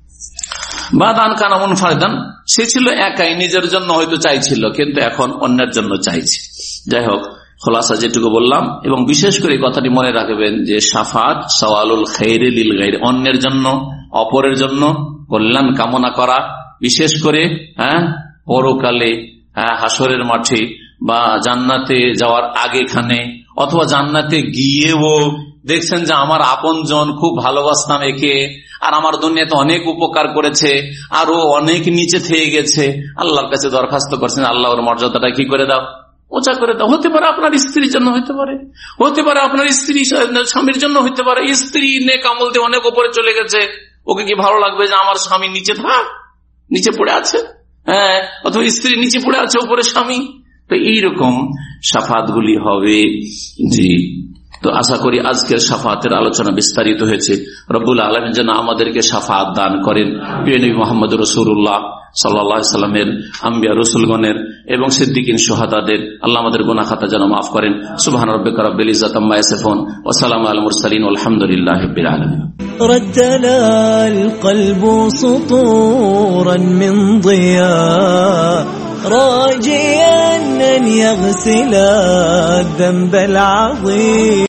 [SPEAKER 3] বা দান কানামুন ফারদান, সে ছিল একাই, নিজের জন্য হয়তো চাইছিল, কিন্তু এখন অন্যের জন্য চাইছে। যাই হোক, খোলাসা যেটুকু বললাম, এবং বিশেষ করে কথাটি মনে রাখবেন যে সাফাত সওয়ালুল খাইরি লিল গায়রি, অন্যের জন্য, অপরের জন্য কল্যাণ কামনা করা, বিশেষ করে হ্যাঁ পরকালে, হ্যাঁ হাসরের মাঠে বা জান্নাতে যাওয়ার আগেখানে, অথবা জান্নাতে গিয়েও দেখছেন যে আমার আপনজন, খুব ভালোবাসতাম একে, আর আমার দুনিয়াতে অনেক উপকার করেছে, আর ও অনেক নিচে থেকে গেছে, আল্লাহর কাছে দরখাস্ত করছেন, আল্লাহ ওর মর্যাদাটা কি করে দাও, ওচা করে দাও। হতে পারে আপনার স্ত্রীর জন্য, হতে পারে হতে পারে আপনার স্ত্রী স্বামীর জন্য, হতে পারে স্ত্রী নেক আমল দিয়ে অনেক উপরে চলে গেছে, ওকে কি ভালো লাগবে যে আমার স্বামী নিচে থাক? নিচে পড়ে আছে, হ্যাঁ, অথবা স্ত্রী নিচে পড়ে আছে, উপরে স্বামী। তো এইরকম সাফাত গুলি হবে। জি, তো আশা করি আজকের সাফাতের আলোচনা বিস্তারিত হয়েছে। রব্বুল আলামিন যেন আমাদেরকে সাফাত দান করেন। প্রিয় নবী মুহাম্মদ রাসূলুল্লাহ সাল্লাল্লাহু আলাইহি সাল্লামের, আম্বিয়া রাসূলগণের এবং সিদ্দিকিন শুহাদাদের আল্লাহ আমাদের গুনাহ খাতা যেন মাফ করেন। সুবহান রাব্বিকা রাব্বিল ইজ্জাতি আম্মা ইয়াসিফুন ওয়া সালামুন আলাল মুরসালিন ওয়ালহামদুলিল্লাহি রাব্বিল আলামিন।
[SPEAKER 4] رتل القلب سطورا من ضياء راجيا أن يغسل الذنب العظيم.